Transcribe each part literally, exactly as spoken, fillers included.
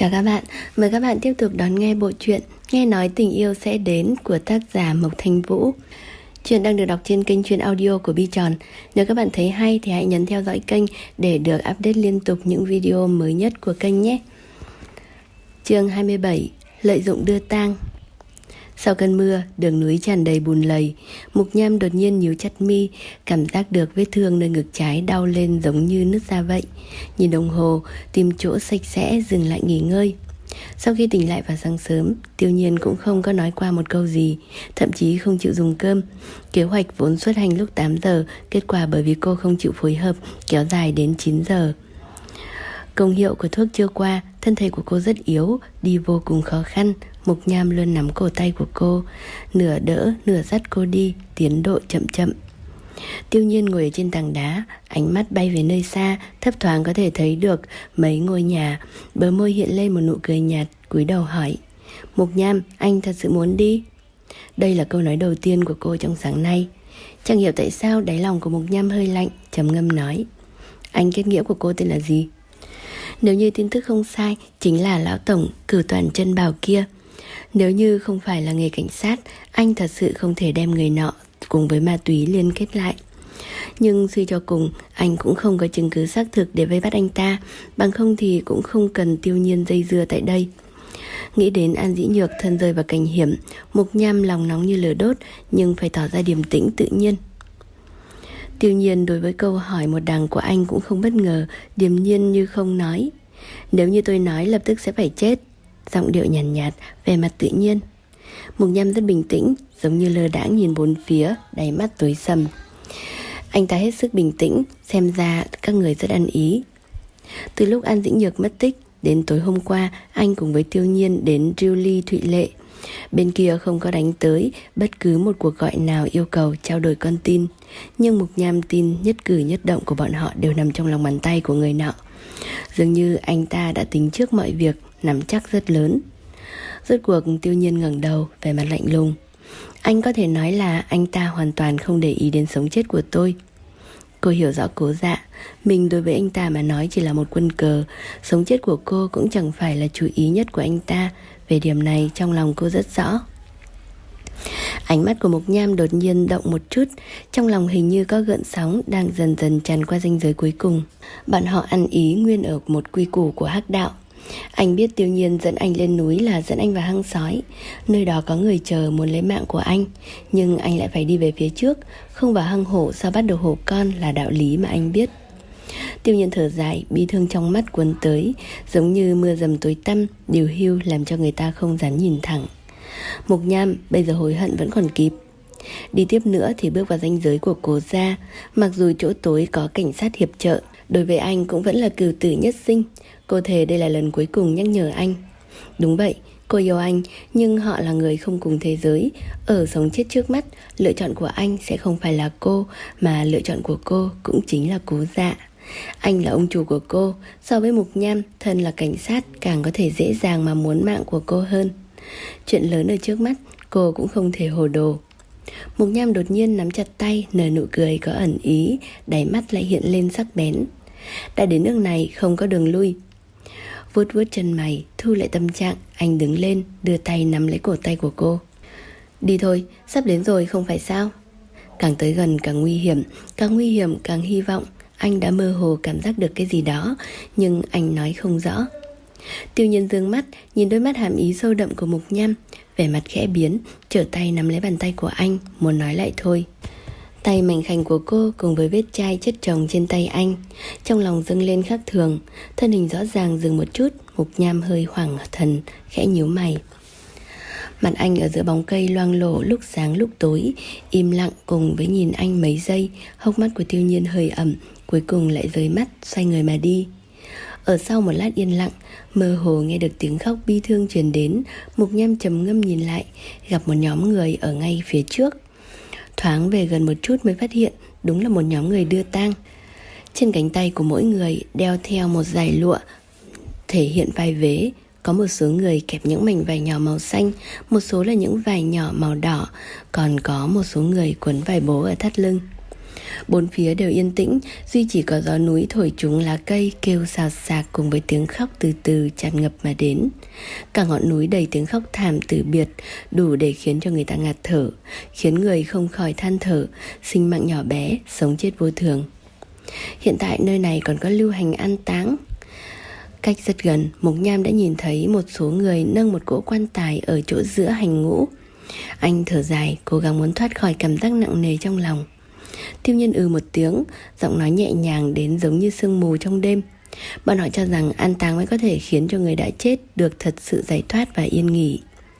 Chào các bạn, mời các bạn tiếp tục đón nghe bộ truyện Nghe nói tình yêu sẽ đến của tác giả Mộc Thanh Vũ. Truyện đang được đọc trên kênh truyện audio của Bi Tròn. Nếu các bạn thấy hay thì hãy nhấn theo dõi kênh để được update liên tục những video mới nhất của kênh nhé. Chương hai mươi bảy, lợi dụng đưa tang. Sau cơn mưa, đường núi tràn đầy bùn lầy. Mục Nham đột nhiên nhíu chặt mi, cảm giác được vết thương nơi ngực trái đau lên giống như nứt ra vậy. Nhìn đồng hồ, tìm chỗ sạch sẽ dừng lại nghỉ ngơi. Sau khi tỉnh lại vào sáng sớm, Tiêu Nhiên cũng không có nói qua một câu gì, thậm chí không chịu dùng cơm. Kế hoạch vốn xuất hành lúc tám giờ, kết quả bởi vì cô không chịu phối hợp, kéo dài đến chín giờ. Công hiệu của thuốc chưa qua, thân thể của cô rất yếu, đi vô cùng khó khăn. Mục Nham luôn nắm cổ tay của cô, nửa đỡ, nửa dắt cô đi, tiến độ chậm chậm. Tiêu Nhiên ngồi ở trên tảng đá, ánh mắt bay về nơi xa, thấp thoáng có thể thấy được mấy ngôi nhà. Bờ môi hiện lên một nụ cười nhạt, cúi đầu hỏi: Mục Nham, anh thật sự muốn đi? Đây là câu nói đầu tiên của cô trong sáng nay. Chẳng hiểu tại sao đáy lòng của Mục Nham hơi lạnh, trầm ngâm nói: Anh kết nghĩa của cô tên là gì? Nếu như tin tức không sai, chính là lão tổng cử toàn chân bào kia. Nếu như không phải là nghề cảnh sát, anh thật sự không thể đem người nọ cùng với ma túy liên kết lại. Nhưng suy cho cùng, anh cũng không có chứng cứ xác thực để vây bắt anh ta, bằng không thì cũng không cần Tiêu Nhiên dây dưa tại đây. Nghĩ đến An Dĩ Nhược thân rơi vào cảnh hiểm, Mục Nham lòng nóng như lửa đốt, nhưng phải tỏ ra điềm tĩnh tự nhiên. Tiêu Nhiên đối với câu hỏi một đằng của anh cũng không bất ngờ, điềm nhiên như không nói: Nếu như tôi nói lập tức sẽ phải chết. Giọng điệu nhàn nhạt, nhạt, vẻ mặt tự nhiên. Mục Nham rất bình tĩnh, giống như lơ đãng nhìn bốn phía, đáy mắt tối sầm. Anh ta hết sức bình tĩnh, xem ra các người rất ăn ý. Từ lúc An Dĩ Nhược mất tích đến tối hôm qua, anh cùng với Tiêu Nhiên đến Julie Thụy Lệ. Bên kia không có đánh tới bất cứ một cuộc gọi nào yêu cầu trao đổi con tin, nhưng Mục Nham tin nhất cử nhất động của bọn họ đều nằm trong lòng bàn tay của người nọ. Dường như anh ta đã tính trước mọi việc, nắm chắc rất lớn. Rốt cuộc Tiêu Nhiên ngẩng đầu, vẻ mặt lạnh lùng. Anh có thể nói là anh ta hoàn toàn không để ý đến sống chết của tôi. Cô hiểu rõ Cố Dạ, mình đối với anh ta mà nói chỉ là một quân cờ. Sống chết của cô cũng chẳng phải là chú ý nhất của anh ta. Về điểm này trong lòng cô rất rõ. Ánh mắt của Mục Nham đột nhiên động một chút, trong lòng hình như có gợn sóng đang dần dần tràn qua ranh giới cuối cùng. Bọn họ ăn ý nguyên ở một quy củ của hắc đạo. Anh biết Tiêu Nhiên dẫn anh lên núi là dẫn anh vào hang sói, nơi đó có người chờ muốn lấy mạng của anh, nhưng anh lại phải đi về phía trước, không vào hang hổ sao bắt được hổ con là đạo lý mà anh biết. Tiêu Nhiên thở dài, bi thương trong mắt cuốn tới, giống như mưa dầm tối tăm, điều hưu làm cho người ta không dám nhìn thẳng. Mục Nham, bây giờ hối hận vẫn còn kịp. Đi tiếp nữa thì bước vào ranh giới của Cố gia. Mặc dù chỗ tối có cảnh sát hiệp trợ, đối với anh cũng vẫn là cửu tử nhất sinh. Cô thề đây là lần cuối cùng nhắc nhở anh. Đúng vậy, cô yêu anh, nhưng họ là người không cùng thế giới. Ở sống chết trước mắt, lựa chọn của anh sẽ không phải là cô, mà lựa chọn của cô cũng chính là Cố Dạ. Anh là ông chủ của cô. So với Mục Nham, thân là cảnh sát càng có thể dễ dàng mà muốn mạng của cô hơn. Chuyện lớn ở trước mắt, cô cũng không thể hồ đồ. Mục Nham đột nhiên nắm chặt tay, nở nụ cười có ẩn ý, đáy mắt lại hiện lên sắc bén. Đã đến nước này không có đường lui. Vuốt vuốt chân mày, thu lại tâm trạng, anh đứng lên, đưa tay nắm lấy cổ tay của cô. Đi thôi, sắp đến rồi không phải sao? Càng tới gần càng nguy hiểm, càng nguy hiểm càng hy vọng. Anh đã mơ hồ cảm giác được cái gì đó, nhưng anh nói không rõ. Tiêu Nhiên dương mắt, nhìn đôi mắt hàm ý sâu đậm của Mục Nham, vẻ mặt khẽ biến, trở tay nắm lấy bàn tay của anh, muốn nói lại thôi. Tay mảnh khảnh của cô cùng với vết chai chất chồng trên tay anh, trong lòng dâng lên khác thường. Thân hình rõ ràng dừng một chút, Mục Nham hơi hoảng thần, khẽ nhíu mày. Mặt anh ở giữa bóng cây loang lổ lúc sáng lúc tối, im lặng cùng với nhìn anh mấy giây. Hốc mắt của Tiêu Nhiên hơi ẩm, cuối cùng lại rời mắt, xoay người mà đi. Ở sau một lát yên lặng, mơ hồ nghe được tiếng khóc bi thương truyền đến. Mục Nham trầm ngâm nhìn lại, gặp một nhóm người ở ngay phía trước. Thoáng về gần một chút mới phát hiện đúng là một nhóm người đưa tang. Trên cánh tay của mỗi người đeo theo một dải lụa thể hiện vai vế. Có một số người kẹp những mảnh vải nhỏ màu xanh, một số là những vải nhỏ màu đỏ, còn có một số người quấn vải bố ở thắt lưng. Bốn phía đều yên tĩnh, duy chỉ có gió núi thổi trúng lá cây kêu xào xạc cùng với tiếng khóc từ từ tràn ngập mà đến. Cả ngọn núi đầy tiếng khóc thảm từ biệt, đủ để khiến cho người ta ngạt thở, khiến người không khỏi than thở, sinh mạng nhỏ bé, sống chết vô thường. Hiện tại nơi này còn có lưu hành an táng. Cách rất gần, Mục Nham đã nhìn thấy một số người nâng một cỗ quan tài ở chỗ giữa hành ngũ. Anh thở dài, cố gắng muốn thoát khỏi cảm giác nặng nề trong lòng. Tiêu Nhiên ừ một tiếng, giọng nói nhẹ nhàng đến giống như sương mù trong đêm. Bọn họ cho rằng an táng mới có thể khiến cho người đã chết được thật sự giải thoát và yên nghỉ.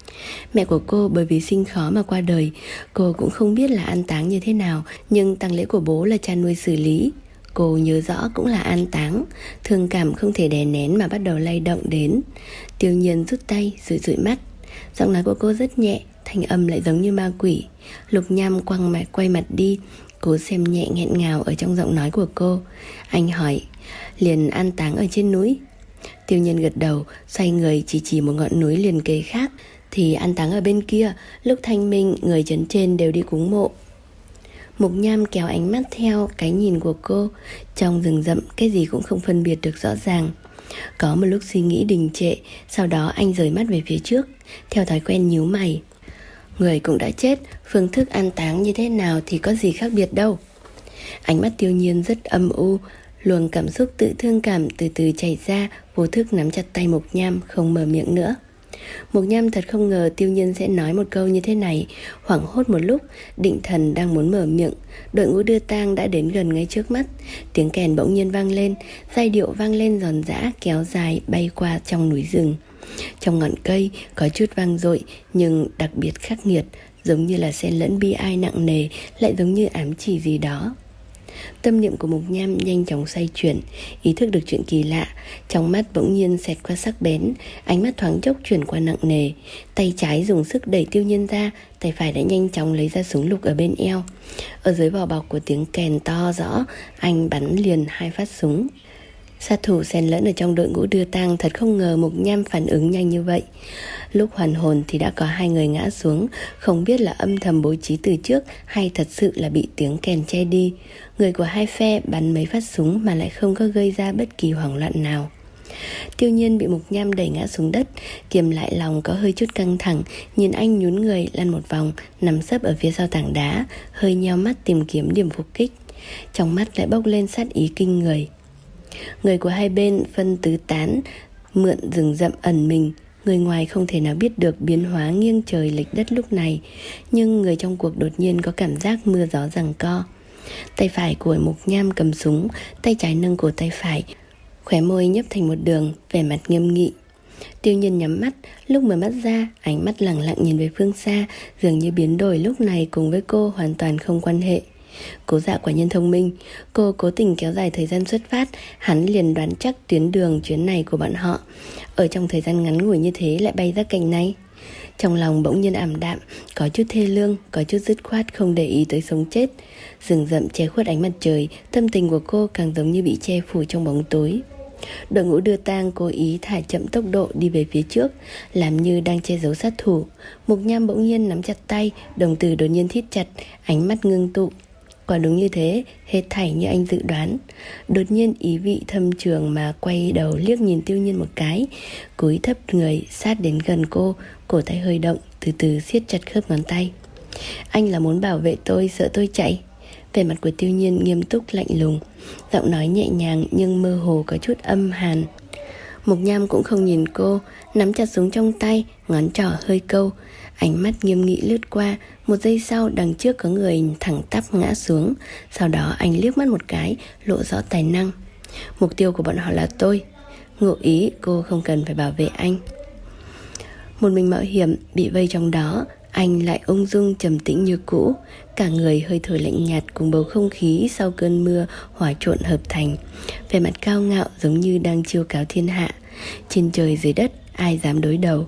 Mẹ của cô bởi vì sinh khó mà qua đời, cô cũng không biết là an táng như thế nào, nhưng tang lễ của bố là cha nuôi xử lý. Cô nhớ rõ cũng là an táng, thương cảm không thể đè nén mà bắt đầu lay động đến. Tiêu Nhiên rút tay, dụi dụi mắt. Giọng nói của cô rất nhẹ, thanh âm lại giống như ma quỷ. Lục Nham quăng mặt quay mặt đi, cố xem nhẹ nghẹn ngào ở trong giọng nói của cô. Anh hỏi, liền an táng ở trên núi? Tiêu Nhiên gật đầu, xoay người chỉ chỉ một ngọn núi liền kề khác. Thì an táng ở bên kia, lúc thanh minh người trấn trên đều đi cúng mộ. Mục Nham kéo ánh mắt theo cái nhìn của cô. Trong rừng rậm cái gì cũng không phân biệt được rõ ràng. Có một lúc suy nghĩ đình trệ, sau đó anh rời mắt về phía trước, theo thói quen nhíu mày. Người cũng đã chết, phương thức an táng như thế nào thì có gì khác biệt đâu. Ánh mắt Tiêu Nhiên rất âm u, luồng cảm xúc tự thương cảm từ từ chảy ra, vô thức nắm chặt tay Mục Nham, không mở miệng nữa. Mục Nham thật không ngờ Tiêu Nhiên sẽ nói một câu như thế này. Hoảng hốt một lúc, định thần đang muốn mở miệng, đội ngũ đưa tang đã đến gần ngay trước mắt. Tiếng kèn bỗng nhiên vang lên, giai điệu vang lên giòn giã, kéo dài bay qua trong núi rừng. Trong ngọn cây có chút vang dội, nhưng đặc biệt khắc nghiệt, giống như là xen lẫn bi ai nặng nề, lại giống như ám chỉ gì đó. Tâm niệm của Mục Nham nhanh chóng xoay chuyển, ý thức được chuyện kỳ lạ. Trong mắt bỗng nhiên xẹt qua sắc bén, ánh mắt thoáng chốc chuyển qua nặng nề. Tay trái dùng sức đẩy Tiêu Nhiên ra, tay phải đã nhanh chóng lấy ra súng lục ở bên eo. Ở dưới vỏ bọc của tiếng kèn to rõ, anh bắn liền hai phát súng. Sát thủ xen lẫn ở trong đội ngũ đưa tang, thật không ngờ Mục Nham phản ứng nhanh như vậy. Lúc hoàn hồn thì đã có hai người ngã xuống, không biết là âm thầm bố trí từ trước hay thật sự là bị tiếng kèn che đi. Người của hai phe bắn mấy phát súng mà lại không có gây ra bất kỳ hoảng loạn nào. Tiêu Nhiên bị Mục Nham đẩy ngã xuống đất, kiềm lại lòng có hơi chút căng thẳng, nhìn anh nhún người lăn một vòng, nằm sấp ở phía sau tảng đá, hơi nheo mắt tìm kiếm điểm phục kích. Trong mắt lại bốc lên sát ý kinh người. Người của hai bên phân tứ tán, mượn rừng rậm ẩn mình. Người ngoài không thể nào biết được biến hóa nghiêng trời lệch đất lúc này, nhưng người trong cuộc đột nhiên có cảm giác mưa gió giằng co. Tay phải của Mục Nham cầm súng, tay trái nâng cổ tay phải, khóe môi nhấp thành một đường, vẻ mặt nghiêm nghị. Tiêu Nhiên nhắm mắt, lúc mở mắt ra, ánh mắt lẳng lặng nhìn về phương xa, dường như biến đổi lúc này cùng với cô hoàn toàn không quan hệ. Cố Dạ quả nhân thông minh, cô cố tình kéo dài thời gian xuất phát, hắn liền đoán chắc tuyến đường chuyến này của bọn họ. Ở trong thời gian ngắn ngủi như thế lại bay ra cảnh này. Trong lòng bỗng nhiên ảm đạm, có chút thê lương, có chút dứt khoát không để ý tới sống chết. Rừng rậm che khuất ánh mặt trời, tâm tình của cô càng giống như bị che phủ trong bóng tối. Đội ngũ đưa tang cố ý thả chậm tốc độ đi về phía trước, làm như đang che giấu sát thủ. Mục Nham bỗng nhiên nắm chặt tay, đồng tử đột nhiên thít chặt, ánh mắt ngưng tụ. Quả đúng như thế, hết thảy như anh dự đoán. Đột nhiên ý vị thâm trường mà quay đầu liếc nhìn Tiêu Nhiên một cái, cúi thấp người sát đến gần cô, cổ tay hơi động, từ từ siết chặt khớp ngón tay. Anh là muốn bảo vệ tôi, sợ tôi chạy? Vẻ mặt của Tiêu Nhiên nghiêm túc lạnh lùng, giọng nói nhẹ nhàng nhưng mơ hồ có chút âm hàn. Mục Nham cũng không nhìn cô, nắm chặt súng trong tay, ngón trỏ hơi câu. Ánh mắt nghiêm nghị lướt qua, một giây sau đằng trước có người thẳng tắp ngã xuống. Sau đó anh liếc mắt một cái, lộ rõ tài năng. Mục tiêu của bọn họ là tôi. Ngụ ý cô không cần phải bảo vệ anh. Một mình mạo hiểm, bị vây trong đó, anh lại ung dung trầm tĩnh như cũ. Cả người hơi thở lạnh nhạt cùng bầu không khí sau cơn mưa hòa trộn hợp thành. Vẻ mặt cao ngạo giống như đang chiêu cáo thiên hạ. Trên trời dưới đất ai dám đối đầu.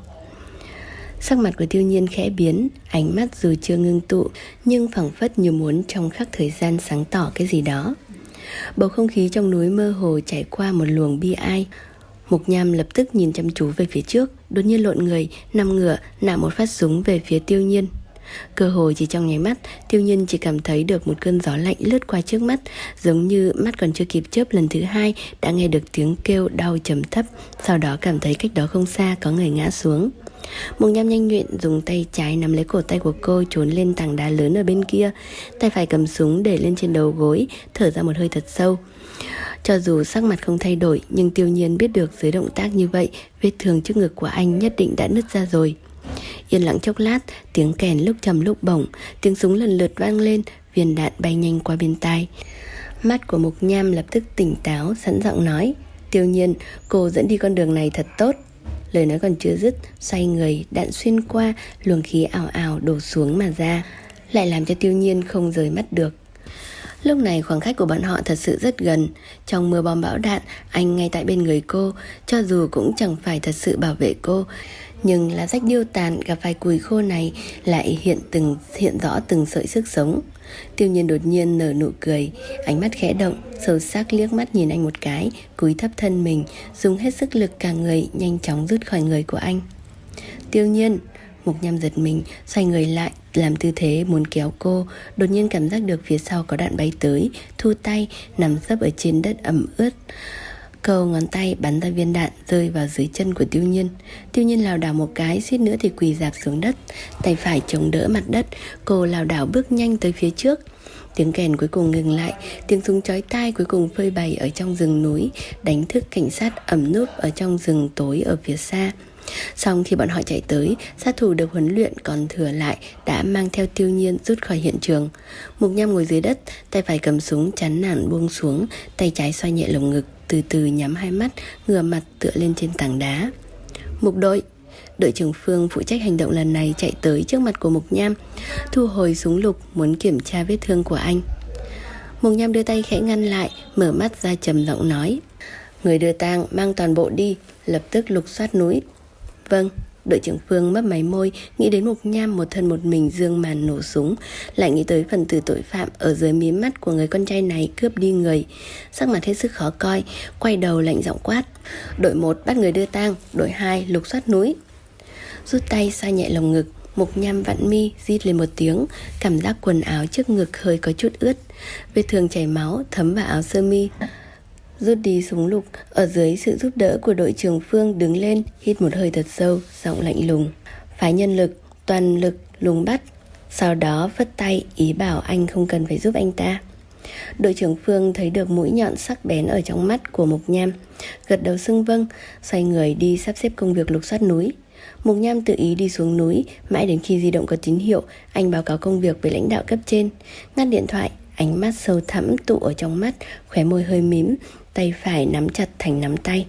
Sắc mặt của Tiêu Nhiên khẽ biến, ánh mắt dù chưa ngưng tụ nhưng phảng phất như muốn trong khắc thời gian sáng tỏ cái gì đó. Bầu không khí trong núi mơ hồ trải qua một luồng bi ai. Mục Nham lập tức nhìn chăm chú về phía trước, đột nhiên lộn người, nằm ngửa, nã một phát súng về phía Tiêu Nhiên. Cơ hồ chỉ trong nháy mắt, Tiêu Nhiên chỉ cảm thấy được một cơn gió lạnh lướt qua trước mắt, giống như mắt còn chưa kịp chớp lần thứ hai đã nghe được tiếng kêu đau trầm thấp, sau đó cảm thấy cách đó không xa có người ngã xuống. Mộc Nham nhanh nhuyễn dùng tay trái nắm lấy cổ tay của cô trốn lên tảng đá lớn ở bên kia, tay phải cầm súng để lên trên đầu gối, thở ra một hơi thật sâu. Cho dù sắc mặt không thay đổi, nhưng Tiêu Nhiên biết được dưới động tác như vậy, vết thương trước ngực của anh nhất định đã nứt ra rồi. Yên lặng chốc lát, tiếng kèn lúc trầm lúc bổng, tiếng súng lần lượt vang lên, viên đạn bay nhanh qua bên tai. Mắt của Mộc Nham lập tức tỉnh táo, sẵn giọng nói: Tiêu Nhiên, cô dẫn đi con đường này thật tốt. Lời nói còn chưa dứt, xoay người, đạn xuyên qua, luồng khí ảo ảo đổ xuống mà ra, lại làm cho Tiêu Nhiên không rời mắt được. Lúc này khoảng cách của bọn họ thật sự rất gần. Trong mưa bom bão đạn, anh ngay tại bên người cô, cho dù cũng chẳng phải thật sự bảo vệ cô, nhưng lá rách điêu tàn gặp phải cùi khô này lại hiện từng hiện rõ từng sợi sức sống. Tiêu Nhiên đột nhiên nở nụ cười, ánh mắt khẽ động, sâu sắc liếc mắt nhìn anh một cái, cúi thấp thân mình, dùng hết sức lực cả người nhanh chóng rút khỏi người của anh. Tiêu Nhiên. Mộc Nham giật mình, xoay người lại, làm tư thế muốn kéo cô, đột nhiên cảm giác được phía sau có đạn bay tới, thu tay, nằm sấp ở trên đất ẩm ướt. Cầu ngón tay bắn ra viên đạn rơi vào dưới chân của Tiêu Nhiên. Tiêu Nhiên lảo đảo một cái, suýt nữa thì quỳ rạp xuống đất, tay phải chống đỡ mặt đất, cô lảo đảo bước nhanh tới phía trước. Tiếng kèn cuối cùng ngừng lại, tiếng súng chói tai cuối cùng phơi bày ở trong rừng núi, đánh thức cảnh sát ẩn núp ở trong rừng tối ở phía xa. Xong khi bọn họ chạy tới, sát thủ được huấn luyện còn thừa lại đã mang theo Tiêu Nhiên rút khỏi hiện trường. Mộc Nham ngồi dưới đất, tay phải cầm súng chán nản buông xuống, tay trái xoay nhẹ lồng ngực, từ từ nhắm hai mắt, ngửa mặt tựa lên trên tảng đá. Mục đội Đội trưởng Phương phụ trách hành động lần này chạy tới trước mặt của Mộc Nham, thu hồi súng lục muốn kiểm tra vết thương của anh. Mộc Nham đưa tay khẽ ngăn lại, mở mắt ra trầm giọng nói: Người đưa tang mang toàn bộ đi, lập tức lục soát núi. Vâng. Đội trưởng Phương mấp máy môi, nghĩ đến Mộc Nham một thân một mình dương màn nổ súng, lại nghĩ tới phần tử tội phạm ở dưới mí mắt của người con trai này cướp đi người, sắc mặt hết sức khó coi, quay đầu lạnh giọng quát: Đội một bắt người đưa tang, đội hai lục soát núi. Rút tay xoa nhẹ lồng ngực, Mộc Nham vặn mi, rít lên một tiếng, cảm giác quần áo trước ngực hơi có chút ướt, vết thương chảy máu thấm vào áo sơ mi. Rút đi súng lục, ở dưới sự giúp đỡ của đội trưởng Phương đứng lên, hít một hơi thật sâu, giọng lạnh lùng: Phái nhân lực, toàn lực lùng bắt. Sau đó vất tay ý bảo anh không cần phải giúp anh ta. Đội trưởng Phương thấy được mũi nhọn sắc bén ở trong mắt của Mộc Nham, gật đầu xưng vâng, xoay người đi sắp xếp công việc lục soát núi. Mộc Nham tự ý đi xuống núi, mãi đến khi di động có tín hiệu, anh báo cáo công việc với lãnh đạo cấp trên, ngắt điện thoại, ánh mắt sâu thẳm tụ ở trong mắt, khóe môi hơi mím, tay phải nắm chặt thành nắm tay.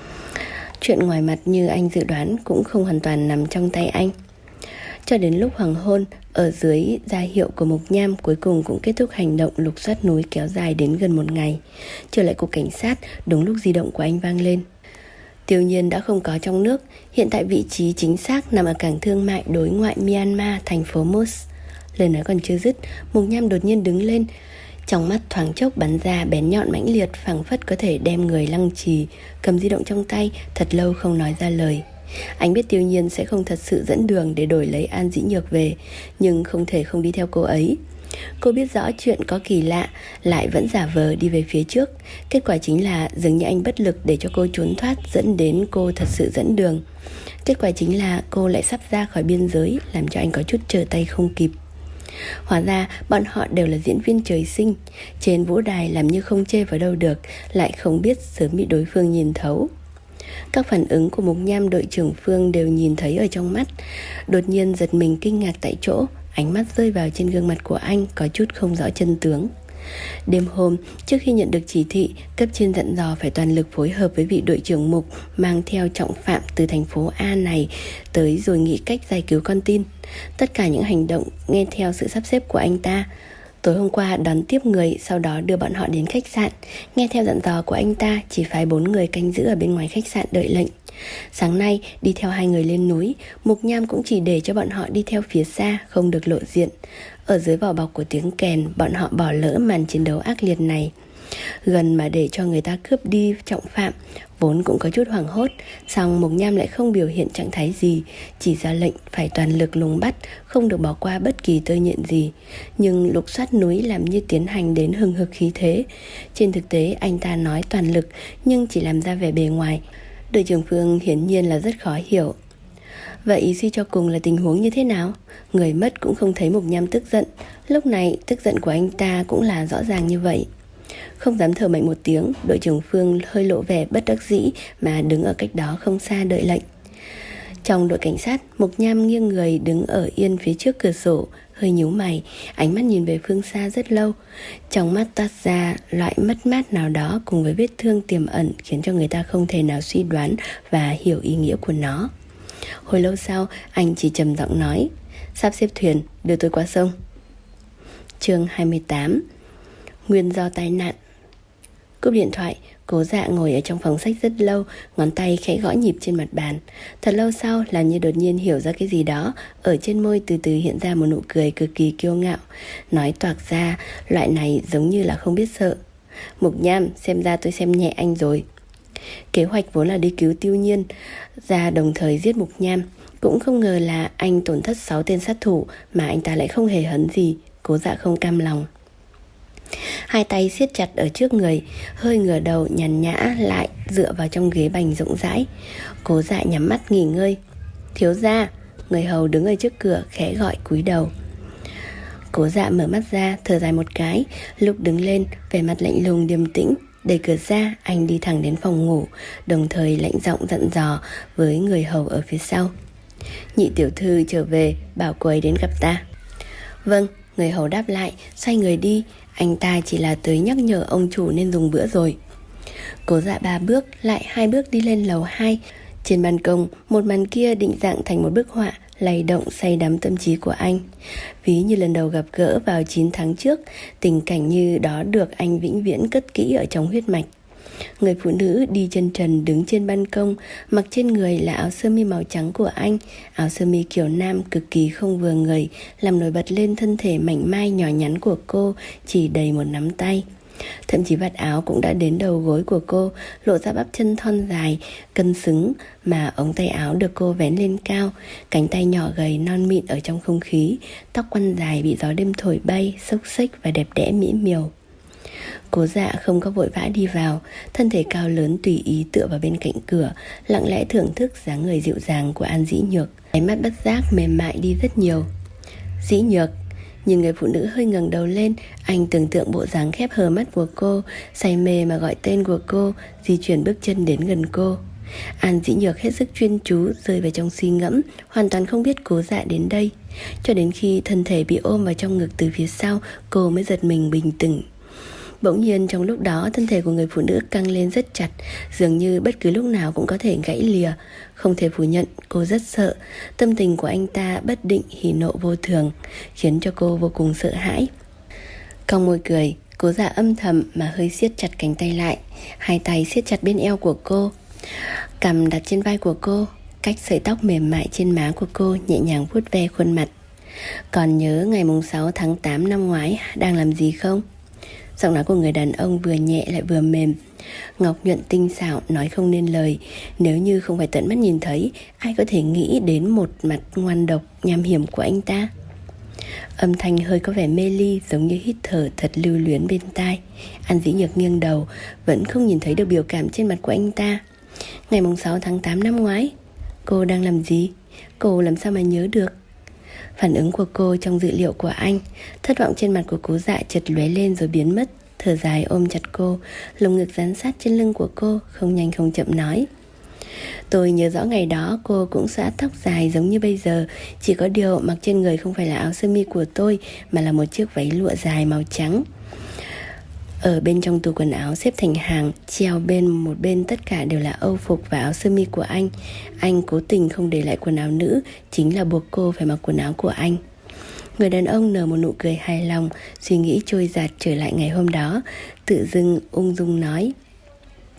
Chuyện ngoài mặt như anh dự đoán cũng không hoàn toàn nằm trong tay anh. Cho đến lúc hoàng hôn, ở dưới ra hiệu của Mộc Nham cuối cùng cũng kết thúc hành động lục soát núi kéo dài đến gần một ngày. Trở lại cục cảnh sát, đúng lúc di động của anh vang lên. Tiêu Nhiên đã không có trong nước, hiện tại vị trí chính xác nằm ở cảng thương mại đối ngoại Myanmar, thành phố Mos. Lời nói còn chưa dứt, Mộc Nham đột nhiên đứng lên, trong mắt thoáng chốc bắn ra bén nhọn mãnh liệt, phảng phất có thể đem người lăng trì, cầm di động trong tay, thật lâu không nói ra lời. Anh biết Tiêu Nhiên sẽ không thật sự dẫn đường để đổi lấy An Dĩ Nhược về, nhưng không thể không đi theo cô ấy. Cô biết rõ chuyện có kỳ lạ, lại vẫn giả vờ đi về phía trước. Kết quả chính là dường như anh bất lực để cho cô trốn thoát, dẫn đến cô thật sự dẫn đường. Kết quả chính là cô lại sắp ra khỏi biên giới, làm cho anh có chút trở tay không kịp. Hóa ra bọn họ đều là diễn viên trời sinh, trên vũ đài làm như không chê vào đâu được, lại không biết sớm bị đối phương nhìn thấu. Các phản ứng của Mộc Nham đội trưởng Phương đều nhìn thấy ở trong mắt. Đột nhiên giật mình kinh ngạc tại chỗ, ánh mắt rơi vào trên gương mặt của anh có chút không rõ chân tướng. Đêm hôm, trước khi nhận được chỉ thị, cấp trên dặn dò phải toàn lực phối hợp với vị đội trưởng Mục mang theo trọng phạm từ thành phố A này tới rồi nghĩ cách giải cứu con tin. Tất cả những hành động nghe theo sự sắp xếp của anh ta. Tối hôm qua đón tiếp người, sau đó đưa bọn họ đến khách sạn. Nghe theo dặn dò của anh ta, chỉ phái bốn người canh giữ ở bên ngoài khách sạn đợi lệnh. Sáng nay đi theo hai người lên núi, Mộc Nham cũng chỉ để cho bọn họ đi theo phía xa, không được lộ diện. Ở dưới vỏ bọc của tiếng kèn, bọn họ bỏ lỡ màn chiến đấu ác liệt này. Gần mà để cho người ta cướp đi trọng phạm, vốn cũng có chút hoảng hốt. Song Mộc Nham lại không biểu hiện trạng thái gì, chỉ ra lệnh phải toàn lực lùng bắt, không được bỏ qua bất kỳ tơ nhện gì. Nhưng lục soát núi làm như tiến hành đến hừng hực khí thế. Trên thực tế anh ta nói toàn lực, nhưng chỉ làm ra vẻ bề ngoài. Đội trưởng Phương hiển nhiên là rất khó hiểu. Vậy suy cho cùng là tình huống như thế nào? Người mất cũng không thấy Mộc Nham tức giận. Lúc này tức giận của anh ta cũng là rõ ràng như vậy. Không dám thở mạnh một tiếng, đội trưởng Phương hơi lộ vẻ bất đắc dĩ mà đứng ở cách đó không xa đợi lệnh. Trong đội cảnh sát, Mộc Nham nghiêng người đứng ở yên phía trước cửa sổ, hơi nhíu mày, ánh mắt nhìn về phương xa rất lâu. Trong mắt toát ra loại mất mát nào đó cùng với vết thương tiềm ẩn, khiến cho người ta không thể nào suy đoán và hiểu ý nghĩa của nó. Hồi lâu sau, anh chỉ trầm giọng nói: "Sắp xếp thuyền, đưa tôi qua sông." Chương hai mươi tám. Nguyên do tai nạn. Cúp điện thoại, Cố Dạ ngồi ở trong phòng sách rất lâu, ngón tay khẽ gõ nhịp trên mặt bàn. Thật lâu sau, làm như đột nhiên hiểu ra cái gì đó, ở trên môi từ từ hiện ra một nụ cười cực kỳ kiêu ngạo, nói toạc ra, loại này giống như là không biết sợ: "Mộc Nham, xem ra tôi xem nhẹ anh rồi." Kế hoạch vốn là đi cứu Tiêu Nhiên ra đồng thời giết Mộc Nham, cũng không ngờ là anh tổn thất sáu tên sát thủ mà anh ta lại không hề hấn gì. Cố Dạ không cam lòng, hai tay siết chặt ở trước người, hơi ngửa đầu nhàn nhã lại dựa vào trong ghế bành rộng rãi. Cố Dạ nhắm mắt nghỉ ngơi. "Thiếu gia." Người hầu đứng ở trước cửa khẽ gọi cúi đầu. Cố Dạ mở mắt ra, thở dài một cái, lúc đứng lên, vẻ mặt lạnh lùng điềm tĩnh. Đẩy cửa ra, anh đi thẳng đến phòng ngủ, đồng thời lạnh giọng dặn dò với người hầu ở phía sau: "Nhị tiểu thư trở về, bảo cô ấy đến gặp ta." "Vâng." Người hầu đáp lại, xoay người đi. Anh ta chỉ là tới nhắc nhở ông chủ nên dùng bữa rồi. Cố Dạ ba bước, lại hai bước đi lên lầu hai. Trên ban công, một màn kia định dạng thành một bức họa, lay động say đắm tâm trí của anh. Ví như lần đầu gặp gỡ vào chín tháng trước, tình cảnh như đó được anh vĩnh viễn cất kỹ ở trong huyết mạch. Người phụ nữ đi chân trần đứng trên ban công, mặc trên người là áo sơ mi màu trắng của anh. Áo sơ mi kiểu nam cực kỳ không vừa người, làm nổi bật lên thân thể mảnh mai nhỏ nhắn của cô, chỉ đầy một nắm tay. Thậm chí vạt áo cũng đã đến đầu gối của cô, lộ ra bắp chân thon dài, cân xứng, mà ống tay áo được cô vén lên cao. Cánh tay nhỏ gầy non mịn ở trong không khí, tóc quăn dài bị gió đêm thổi bay, xốc xếch và đẹp đẽ mỹ miều. Cố Dạ không có vội vã đi vào, thân thể cao lớn tùy ý tựa vào bên cạnh cửa, lặng lẽ thưởng thức dáng người dịu dàng của An Dĩ Nhược. Ánh mắt bất giác mềm mại đi rất nhiều. "Dĩ Nhược." Nhưng người phụ nữ hơi ngẩng đầu lên, anh tưởng tượng bộ dáng khép hờ mắt của cô, say mê mà gọi tên của cô, di chuyển bước chân đến gần cô. An Dĩ Nhược hết sức chuyên chú, rơi vào trong suy ngẫm, hoàn toàn không biết Cố Dạ đến đây. Cho đến khi thân thể bị ôm vào trong ngực từ phía sau, cô mới giật mình bình tĩnh. Bỗng nhiên trong lúc đó, thân thể của người phụ nữ căng lên rất chặt, dường như bất cứ lúc nào cũng có thể gãy lìa. Không thể phủ nhận, cô rất sợ. Tâm tình của anh ta bất định hỉ nộ vô thường, khiến cho cô vô cùng sợ hãi. Cong môi cười, Cố Dạ âm thầm mà hơi siết chặt cánh tay lại, hai tay siết chặt bên eo của cô, cằm đặt trên vai của cô, cách sợi tóc mềm mại trên má của cô nhẹ nhàng vuốt ve khuôn mặt. "Còn nhớ ngày mùng sáu tháng tám năm ngoái đang làm gì không?" Giọng nói của người đàn ông vừa nhẹ lại vừa mềm, ngọc nhuận tinh xảo, nói không nên lời. Nếu như không phải tận mắt nhìn thấy, ai có thể nghĩ đến một mặt ngoan độc, nham hiểm của anh ta. Âm thanh hơi có vẻ mê ly, giống như hít thở thật lưu luyến bên tai. An Dĩ Nhược nghiêng đầu, vẫn không nhìn thấy được biểu cảm trên mặt của anh ta. Ngày mùng sáu tháng tám năm ngoái, cô đang làm gì? Cô làm sao mà nhớ được? Phản ứng của cô trong dự liệu của anh. Thất vọng trên mặt của Cố Dạ chợt lóe lên rồi biến mất. Thở dài ôm chặt cô, lồng ngực dán sát trên lưng của cô, không nhanh không chậm nói: "Tôi nhớ rõ ngày đó cô cũng xõa tóc dài giống như bây giờ, chỉ có điều mặc trên người không phải là áo sơ mi của tôi, mà là một chiếc váy lụa dài màu trắng. Ở bên trong tủ quần áo xếp thành hàng, treo bên một bên tất cả đều là âu phục và áo sơ mi của anh. Anh cố tình không để lại quần áo nữ, chính là buộc cô phải mặc quần áo của anh." Người đàn ông nở một nụ cười hài lòng, suy nghĩ trôi dạt trở lại ngày hôm đó, tự dưng ung dung nói: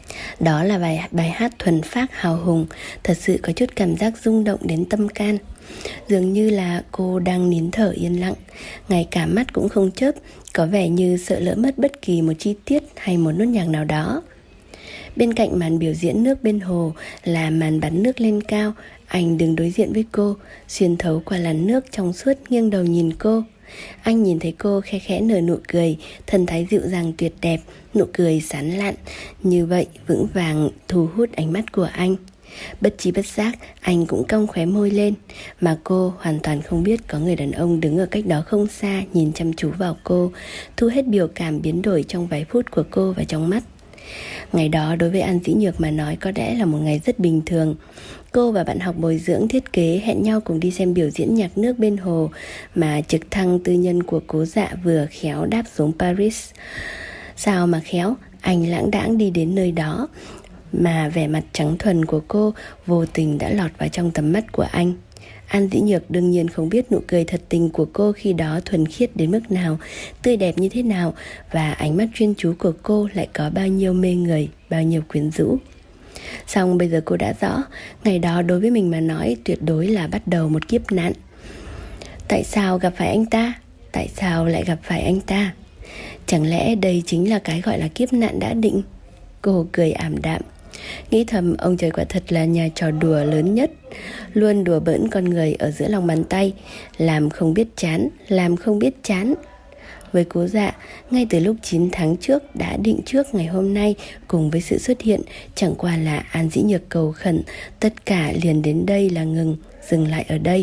Đó là bài, bài hát thuần phác hào hùng, thật sự có chút cảm giác rung động đến tâm can. Dường như là cô đang nín thở yên lặng, ngay cả mắt cũng không chớp, có vẻ như sợ lỡ mất bất kỳ một chi tiết hay một nốt nhạc nào đó. Bên cạnh màn biểu diễn nước bên hồ là màn bắn nước lên cao. Anh đứng đối diện với cô, xuyên thấu qua làn nước trong suốt, nghiêng đầu nhìn cô. Anh nhìn thấy cô khẽ khẽ nở nụ cười, thần thái dịu dàng tuyệt đẹp, nụ cười sán lạn, như vậy vững vàng thu hút ánh mắt của anh. Bất trí bất giác, anh cũng cong khóe môi lên, mà cô hoàn toàn không biết có người đàn ông đứng ở cách đó không xa nhìn chăm chú vào cô, thu hết biểu cảm biến đổi trong vài phút của cô vào trong mắt. Ngày đó đối với An Dĩ Nhược mà nói có lẽ là một ngày rất bình thường. Cô và bạn học bồi dưỡng thiết kế hẹn nhau cùng đi xem biểu diễn nhạc nước bên hồ mà trực thăng tư nhân của Cố Dạ vừa khéo đáp xuống Paris. Sao mà khéo, anh lãng đãng đi đến nơi đó, mà vẻ mặt trắng thuần của cô vô tình đã lọt vào trong tầm mắt của anh. An Dĩ Nhược đương nhiên không biết nụ cười thật tình của cô khi đó thuần khiết đến mức nào, tươi đẹp như thế nào, và ánh mắt chuyên chú của cô lại có bao nhiêu mê người, bao nhiêu quyến rũ. Xong bây giờ cô đã rõ, ngày đó đối với mình mà nói tuyệt đối là bắt đầu một kiếp nạn. Tại sao gặp phải anh ta? Tại sao lại gặp phải anh ta? Chẳng lẽ đây chính là cái gọi là kiếp nạn đã định? Cô cười ảm đạm, nghĩ thầm ông trời quả thật là nhà trò đùa lớn nhất, luôn đùa bỡn con người ở giữa lòng bàn tay, làm không biết chán, làm không biết chán. Với Cố Dạ, ngay từ lúc chín tháng trước đã định trước ngày hôm nay, cùng với sự xuất hiện chẳng qua là An Dĩ Nhược cầu khẩn, tất cả liền đến đây là ngừng, dừng lại ở đây.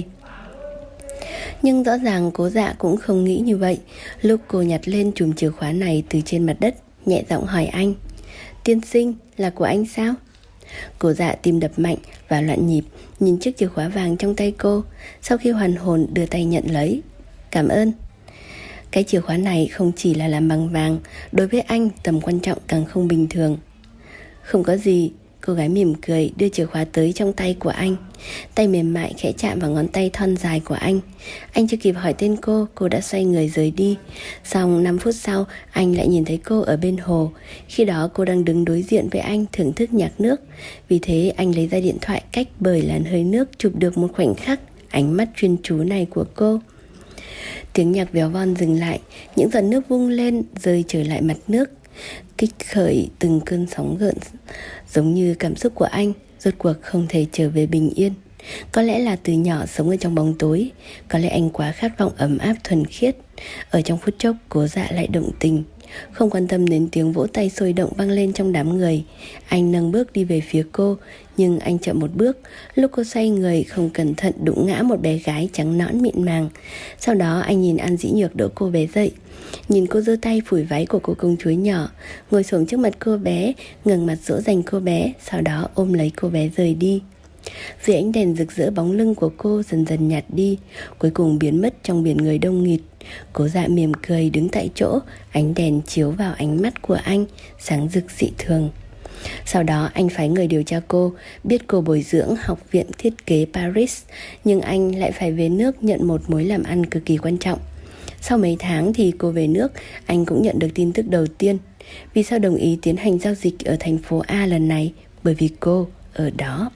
Nhưng rõ ràng Cố Dạ cũng không nghĩ như vậy. Lúc cô nhặt lên chùm chìa khóa này từ trên mặt đất, nhẹ giọng hỏi anh: Tiên sinh, là của anh sao? Cố Dạ tim đập mạnh và loạn nhịp, nhìn chiếc chìa khóa vàng trong tay cô. Sau khi hoàn hồn đưa tay nhận lấy. Cảm ơn. Cái chìa khóa này không chỉ là làm bằng vàng, đối với anh tầm quan trọng càng không bình thường. Không có gì. Cô gái mỉm cười đưa chìa khóa tới trong tay của anh. Tay mềm mại khẽ chạm vào ngón tay thon dài của anh. Anh chưa kịp hỏi tên cô, cô đã xoay người rời đi. Xong năm phút sau, anh lại nhìn thấy cô ở bên hồ. Khi đó cô đang đứng đối diện với anh thưởng thức nhạc nước. Vì thế anh lấy ra điện thoại cách bởi làn hơi nước, chụp được một khoảnh khắc ánh mắt chuyên chú này của cô. Tiếng nhạc véo von dừng lại, những giọt nước vung lên rơi trở lại mặt nước, kích khởi từng cơn sóng gợn, giống như cảm xúc của anh rốt cuộc không thể trở về bình yên. Có lẽ là từ nhỏ sống ở trong bóng tối, có lẽ anh quá khát vọng ấm áp thuần khiết. Ở trong phút chốc, Cố Dạ lại động tình. Không quan tâm đến tiếng vỗ tay sôi động vang lên trong đám người, anh nâng bước đi về phía cô. Nhưng anh chậm một bước, lúc cô xoay người không cẩn thận đụng ngã một bé gái trắng nõn mịn màng. Sau đó anh nhìn An Dĩ Nhược đỡ cô bé dậy, nhìn cô giơ tay phủi váy của cô công chúa nhỏ, ngồi xổm trước mặt cô bé, ngẩng mặt dỗ dành cô bé, sau đó ôm lấy cô bé rời đi. Dưới ánh đèn rực rỡ, bóng lưng của cô dần dần nhạt đi, cuối cùng biến mất trong biển người đông nghịt. Cố Dạ mỉm cười đứng tại chỗ, ánh đèn chiếu vào ánh mắt của anh, sáng rực dị thường. Sau đó anh phái người điều tra cô, biết cô bồi dưỡng học viện thiết kế Paris, nhưng anh lại phải về nước nhận một mối làm ăn cực kỳ quan trọng. Sau mấy tháng thì cô về nước, anh cũng nhận được tin tức đầu tiên. Vì sao đồng ý tiến hành giao dịch ở thành phố A lần này? Bởi vì cô ở đó.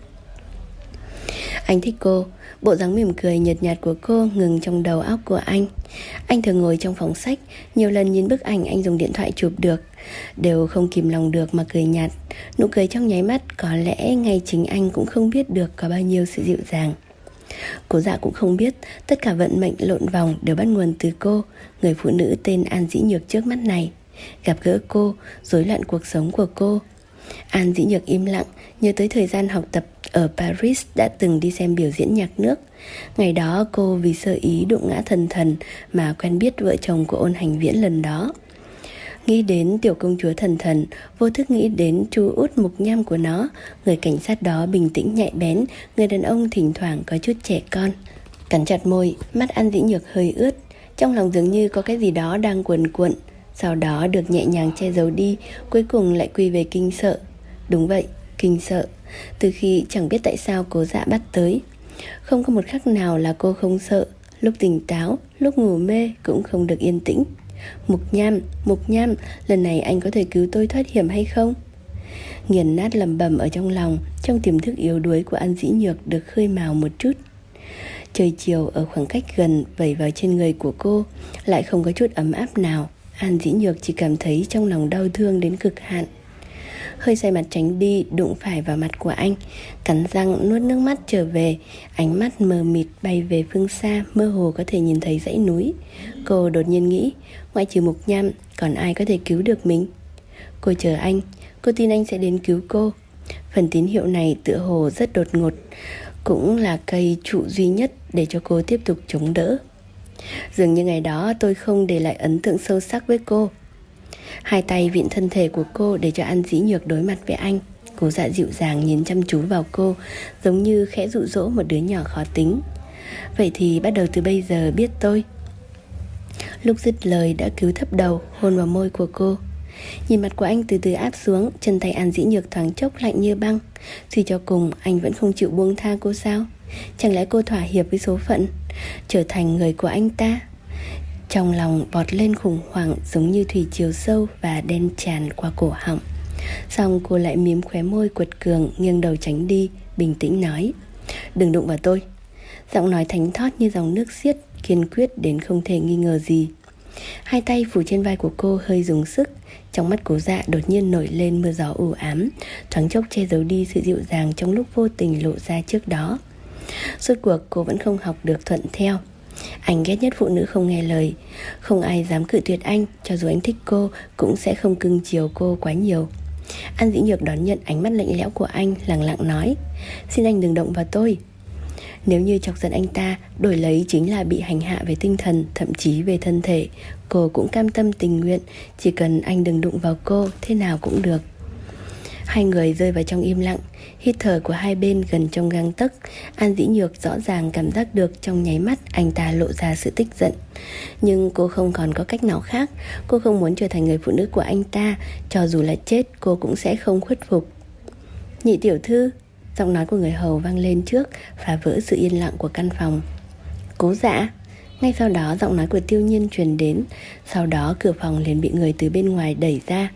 Anh thích cô. Bộ dáng mỉm cười nhợt nhạt của cô ngừng trong đầu óc của anh. Anh thường ngồi trong phòng sách, nhiều lần nhìn bức ảnh anh dùng điện thoại chụp được, đều không kìm lòng được mà cười nhạt. Nụ cười trong nháy mắt có lẽ ngay chính anh cũng không biết được có bao nhiêu sự dịu dàng. Cố Dạ cũng không biết tất cả vận mệnh lộn vòng đều bắt nguồn từ cô, người phụ nữ tên An Dĩ Nhược trước mắt này. Gặp gỡ cô, rối loạn cuộc sống của cô. An Dĩ Nhược im lặng, nhớ tới thời gian học tập ở Paris đã từng đi xem biểu diễn nhạc nước. Ngày đó cô vì sơ ý đụng ngã thần thần mà quen biết vợ chồng của Ôn Hành Viễn lần đó. Nghĩ đến tiểu công chúa thần thần, vô thức nghĩ đến chú út mục nham của nó, người cảnh sát đó bình tĩnh nhạy bén, người đàn ông thỉnh thoảng có chút trẻ con. Cắn chặt môi, mắt An Dĩ Nhược hơi ướt, trong lòng dường như có cái gì đó đang cuồn cuộn, sau đó được nhẹ nhàng che giấu đi, cuối cùng lại quy về kinh sợ. Đúng vậy, kinh sợ. Từ khi chẳng biết tại sao Cố Dạ bắt tới, không có một khắc nào là cô không sợ. Lúc tỉnh táo, lúc ngủ mê cũng không được yên tĩnh. Mục nham, mục nham, lần này anh có thể cứu tôi thoát hiểm hay không? Nghiền nát lẩm bẩm ở trong lòng. Trong tiềm thức yếu đuối của An Dĩ Nhược được khơi mào một chút. Trời chiều ở khoảng cách gần vẩy vào trên người của cô, lại không có chút ấm áp nào. An Dĩ Nhược chỉ cảm thấy trong lòng đau thương đến cực hạn. Hơi xoay mặt tránh đi, đụng phải vào mặt của anh, cắn răng nuốt nước mắt trở về. Ánh mắt mờ mịt bay về phương xa, mơ hồ có thể nhìn thấy dãy núi. Cô đột nhiên nghĩ, ngoại trừ Mục Nham, còn ai có thể cứu được mình? Cô chờ anh, cô tin anh sẽ đến cứu cô. Phần tín hiệu này tựa hồ rất đột ngột, cũng là cây trụ duy nhất để cho cô tiếp tục chống đỡ. Dường như ngày đó tôi không để lại ấn tượng sâu sắc với cô. Hai tay vịn thân thể của cô để cho An Dĩ Nhược đối mặt với anh. Cố Dạ dịu dàng nhìn chăm chú vào cô, giống như khẽ dụ dỗ một đứa nhỏ khó tính. Vậy thì bắt đầu từ bây giờ biết tôi. Lúc dứt lời đã cúi thấp đầu, hôn vào môi của cô. Nhìn mặt của anh từ từ áp xuống, chân tay An Dĩ Nhược thoáng chốc lạnh như băng. Suy cho cùng anh vẫn không chịu buông tha cô sao? Chẳng lẽ cô thỏa hiệp với số phận, trở thành người của anh ta? Trong lòng vọt lên khủng hoảng, giống như thủy triều sâu và đen tràn qua cổ họng. Xong cô lại mím khóe môi quật cường, nghiêng đầu tránh đi, bình tĩnh nói, đừng đụng vào tôi. Giọng nói thánh thót như dòng nước xiết, kiên quyết đến không thể nghi ngờ gì. Hai tay phủ trên vai của cô hơi dùng sức. Trong mắt Cố Dạ đột nhiên nổi lên mưa gió u ám, thoáng chốc che giấu đi sự dịu dàng trong lúc vô tình lộ ra trước đó. Rốt cuộc cô vẫn không học được thuận theo. Anh ghét nhất phụ nữ không nghe lời. Không ai dám cự tuyệt anh, cho dù anh thích cô cũng sẽ không cưng chiều cô quá nhiều. An Dĩ Nhược đón nhận ánh mắt lạnh lẽo của anh, lẳng lặng nói, xin anh đừng động vào tôi. Nếu như chọc giận anh ta, đổi lấy chính là bị hành hạ về tinh thần, thậm chí về thân thể, cô cũng cam tâm tình nguyện. Chỉ cần anh đừng đụng vào cô, thế nào cũng được. Hai người rơi vào trong im lặng. Hít thở của hai bên gần trong gang tấc. An Dĩ Nhược rõ ràng cảm giác được trong nháy mắt anh ta lộ ra sự tức giận. Nhưng cô không còn có cách nào khác. Cô không muốn trở thành người phụ nữ của anh ta. Cho dù là chết cô cũng sẽ không khuất phục. Nhị tiểu thư, giọng nói của người hầu vang lên trước, phá vỡ sự yên lặng của căn phòng. Cố Dạ. Ngay sau đó giọng nói của Tiêu Nhiên truyền đến. Sau đó cửa phòng liền bị người từ bên ngoài đẩy ra.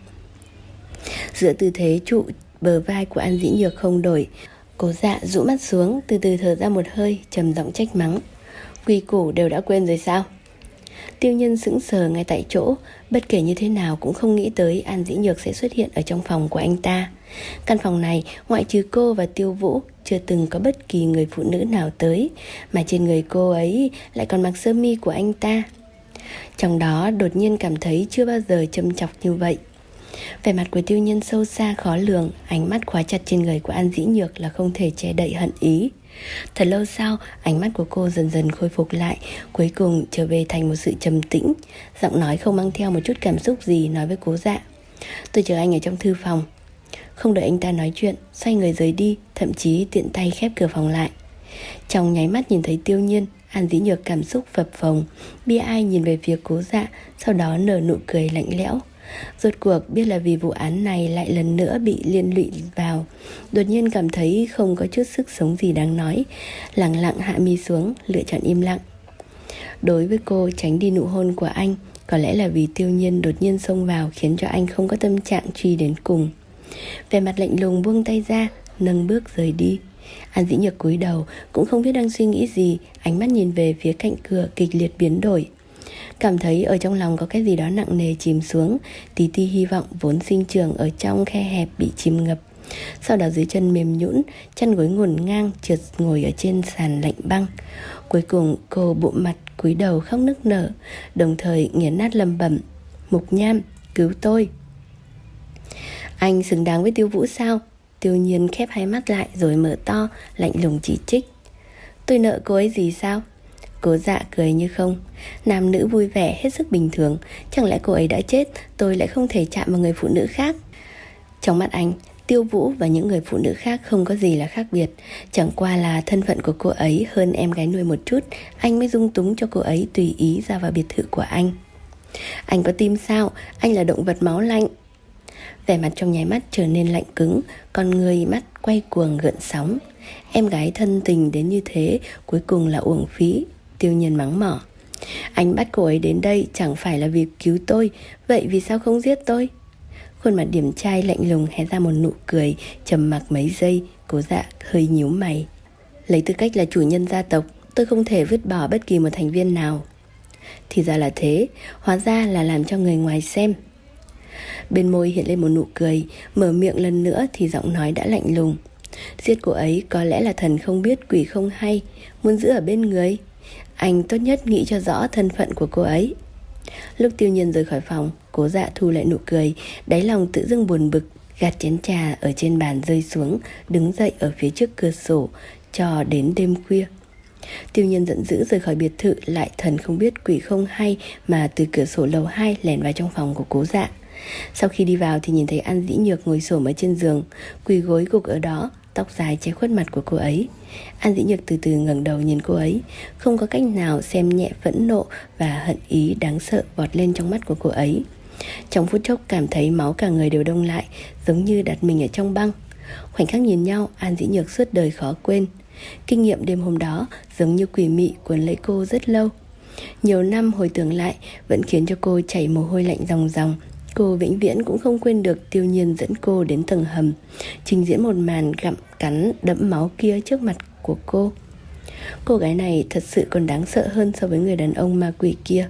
Giữa tư thế trụ bờ vai của An Dĩ Nhược không đổi, Cố Dạ rũ mắt xuống, từ từ thở ra một hơi, trầm giọng trách mắng, quy củ đều đã quên rồi sao? Tiêu Nhân sững sờ ngay tại chỗ, bất kể như thế nào cũng không nghĩ tới An Dĩ Nhược sẽ xuất hiện ở trong phòng của anh ta. Căn phòng này ngoại trừ cô và Tiêu Vũ, chưa từng có bất kỳ người phụ nữ nào tới, mà trên người cô ấy lại còn mặc sơ mi của anh ta. Trong đó đột nhiên cảm thấy chưa bao giờ châm chọc như vậy. Vẻ mặt của Tiêu Nhân sâu xa khó lường, ánh mắt khóa chặt trên người của An Dĩ Nhược là không thể che đậy hận ý. Thật lâu sau, ánh mắt của cô dần dần khôi phục lại, cuối cùng trở về thành một sự trầm tĩnh. Giọng nói không mang theo một chút cảm xúc gì nói với Cố Dạ, tôi chờ anh ở trong thư phòng. Không đợi anh ta nói chuyện, xoay người rời đi, thậm chí tiện tay khép cửa phòng lại. Trong nháy mắt nhìn thấy Tiêu Nhiên, An Dĩ Nhược cảm xúc phập phồng, bi ai nhìn về phía Cố Dạ, sau đó nở nụ cười lạnh lẽo. Rốt cuộc biết là vì vụ án này lại lần nữa bị liên lụy vào, đột nhiên cảm thấy không có chút sức sống gì đáng nói, lặng lặng hạ mi xuống, lựa chọn im lặng. Đối với cô, tránh đi nụ hôn của anh có lẽ là vì Tiêu Nhiên đột nhiên xông vào, khiến cho anh không có tâm trạng truy đến cùng. Vẻ mặt lạnh lùng buông tay ra, nâng bước rời đi. An Dĩ Nhược cúi đầu, cũng không biết đang suy nghĩ gì, ánh mắt nhìn về phía cạnh cửa kịch liệt biến đổi. Cảm thấy ở trong lòng có cái gì đó nặng nề chìm xuống, tí ti hy vọng vốn sinh trưởng ở trong khe hẹp bị chìm ngập. Sau đó dưới chân mềm nhũn, chân gối ngổn ngang, trượt ngồi ở trên sàn lạnh băng. Cuối cùng cô bụm mặt cúi đầu khóc nức nở, đồng thời nghiến nát lẩm bẩm, Mục Nham, cứu tôi. Anh xứng đáng với Tiêu Vũ sao? Tiêu Nhiên khép hai mắt lại rồi mở to, lạnh lùng chỉ trích. Tôi nợ cô ấy gì sao? Cố Dạ cười như không. Nam nữ vui vẻ hết sức bình thường, chẳng lẽ cô ấy đã chết, tôi lại không thể chạm vào người phụ nữ khác? Trong mắt anh, Tiêu Vũ và những người phụ nữ khác không có gì là khác biệt, chẳng qua là thân phận của cô ấy hơn em gái nuôi một chút, anh mới dung túng cho cô ấy tùy ý ra vào biệt thự của anh. Anh có tim sao? Anh là động vật máu lạnh. Vẻ mặt trong nháy mắt trở nên lạnh cứng, con người mắt quay cuồng gợn sóng. Em gái thân tình đến như thế, cuối cùng là uổng phí. Tiêu Nhiên mắng mỏ. Anh bắt cô ấy đến đây chẳng phải là vì cứu tôi, vậy vì sao không giết tôi? Khuôn mặt điển trai lạnh lùng hé ra một nụ cười. Trầm mặc mấy giây, Cố Dạ hơi nhíu mày. Lấy tư cách là chủ nhân gia tộc, tôi không thể vứt bỏ bất kỳ một thành viên nào. Thì ra là thế, hóa ra là làm cho người ngoài xem. Bên môi hiện lên một nụ cười, mở miệng lần nữa thì giọng nói đã lạnh lùng. Giết cô ấy có lẽ là thần không biết quỷ không hay, muốn giữ ở bên người. Anh tốt nhất nghĩ cho rõ thân phận của cô ấy. Lúc Tiêu Nhiên rời khỏi phòng, Cố Dạ thu lại nụ cười, đáy lòng tự dưng buồn bực, gạt chén trà ở trên bàn rơi xuống, đứng dậy ở phía trước cửa sổ cho đến đêm khuya. Tiêu Nhiên giận dữ rời khỏi biệt thự, lại thần không biết quỷ không hay mà từ cửa sổ lầu hai lẻn vào trong phòng của Cố Dạ. Sau khi đi vào thì nhìn thấy An Dĩ Nhược ngồi xổm ở trên giường, quỳ gối gục ở đó, tóc dài che khuất mặt của cô ấy. An Dĩ Nhược từ từ ngẩng đầu nhìn cô ấy, không có cách nào xem nhẹ phẫn nộ và hận ý đáng sợ vọt lên trong mắt của cô ấy. Trong phút chốc cảm thấy máu cả người đều đông lại, giống như đặt mình ở trong băng. Khoảnh khắc nhìn nhau, An Dĩ Nhược suốt đời khó quên. Kinh nghiệm đêm hôm đó giống như quỷ mị cuốn lấy cô rất lâu. Nhiều năm hồi tưởng lại vẫn khiến cho cô chảy mồ hôi lạnh ròng ròng. Cô vĩnh viễn cũng không quên được Tiêu Nhiên dẫn cô đến tầng hầm, trình diễn một màn gặm cắn đẫm máu kia trước mặt của cô. Cô gái này thật sự còn đáng sợ hơn so với người đàn ông ma quỷ kia.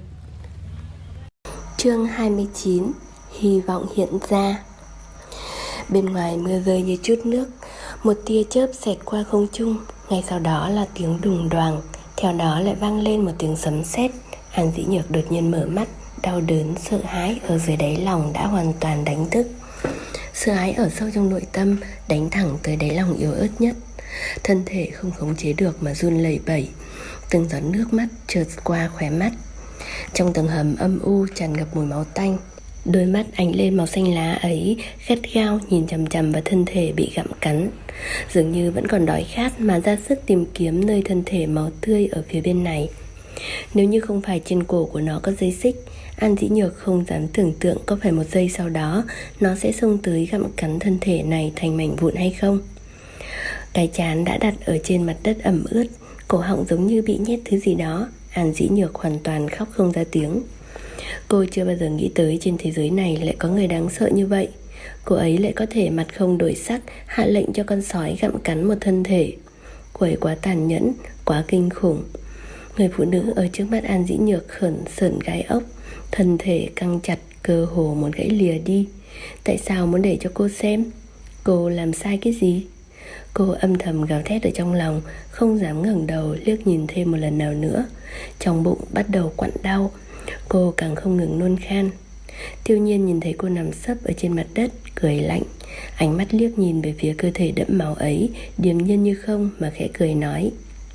Chương hai mươi chín. Hy vọng hiện ra. Bên ngoài mưa rơi như chút nước, một tia chớp xẹt qua không trung, ngay sau đó là tiếng đùng đoàng, theo đó lại vang lên một tiếng sấm sét. An Dĩ Nhược đột nhiên mở mắt, đau đớn, sợ hãi ở dưới đáy lòng đã hoàn toàn đánh thức. Sợ hãi ở sâu trong nội tâm đánh thẳng tới đáy lòng yếu ớt nhất. Thân thể không khống chế được mà run lẩy bẩy, từng giọt nước mắt trượt qua khóe mắt. Trong tầng hầm âm u tràn ngập mùi máu tanh. Đôi mắt ánh lên màu xanh lá ấy gắt gao nhìn chằm chằm vào thân thể bị gặm cắn, dường như vẫn còn đói khát mà ra sức tìm kiếm nơi thân thể máu tươi ở phía bên này. Nếu như không phải trên cổ của nó có dây xích, An Dĩ Nhược không dám tưởng tượng có phải một giây sau đó nó sẽ xông tới gặm cắn thân thể này thành mảnh vụn hay không. Cái trán đã đặt ở trên mặt đất ẩm ướt, cổ họng giống như bị nhét thứ gì đó. An Dĩ Nhược hoàn toàn khóc không ra tiếng. Cô chưa bao giờ nghĩ tới trên thế giới này lại có người đáng sợ như vậy. Cô ấy lại có thể mặt không đổi sắc hạ lệnh cho con sói gặm cắn một thân thể. Cô ấy quá tàn nhẫn, quá kinh khủng. Người phụ nữ ở trước mắt An Dĩ Nhược khẩn sởn gai ốc, thân thể căng chặt, cơ hồ muốn gãy lìa đi. Tại sao muốn để cho cô xem? Cô làm sai cái gì? Cô âm thầm gào thét ở trong lòng, không dám ngẩng đầu liếc nhìn thêm một lần nào nữa. Trong bụng bắt đầu quặn đau, cô càng không ngừng nôn khan. Tiêu Nhiên nhìn thấy cô nằm sấp ở trên mặt đất, cười lạnh, ánh mắt liếc nhìn về phía cơ thể đẫm máu ấy, điềm nhiên như không mà khẽ cười nói: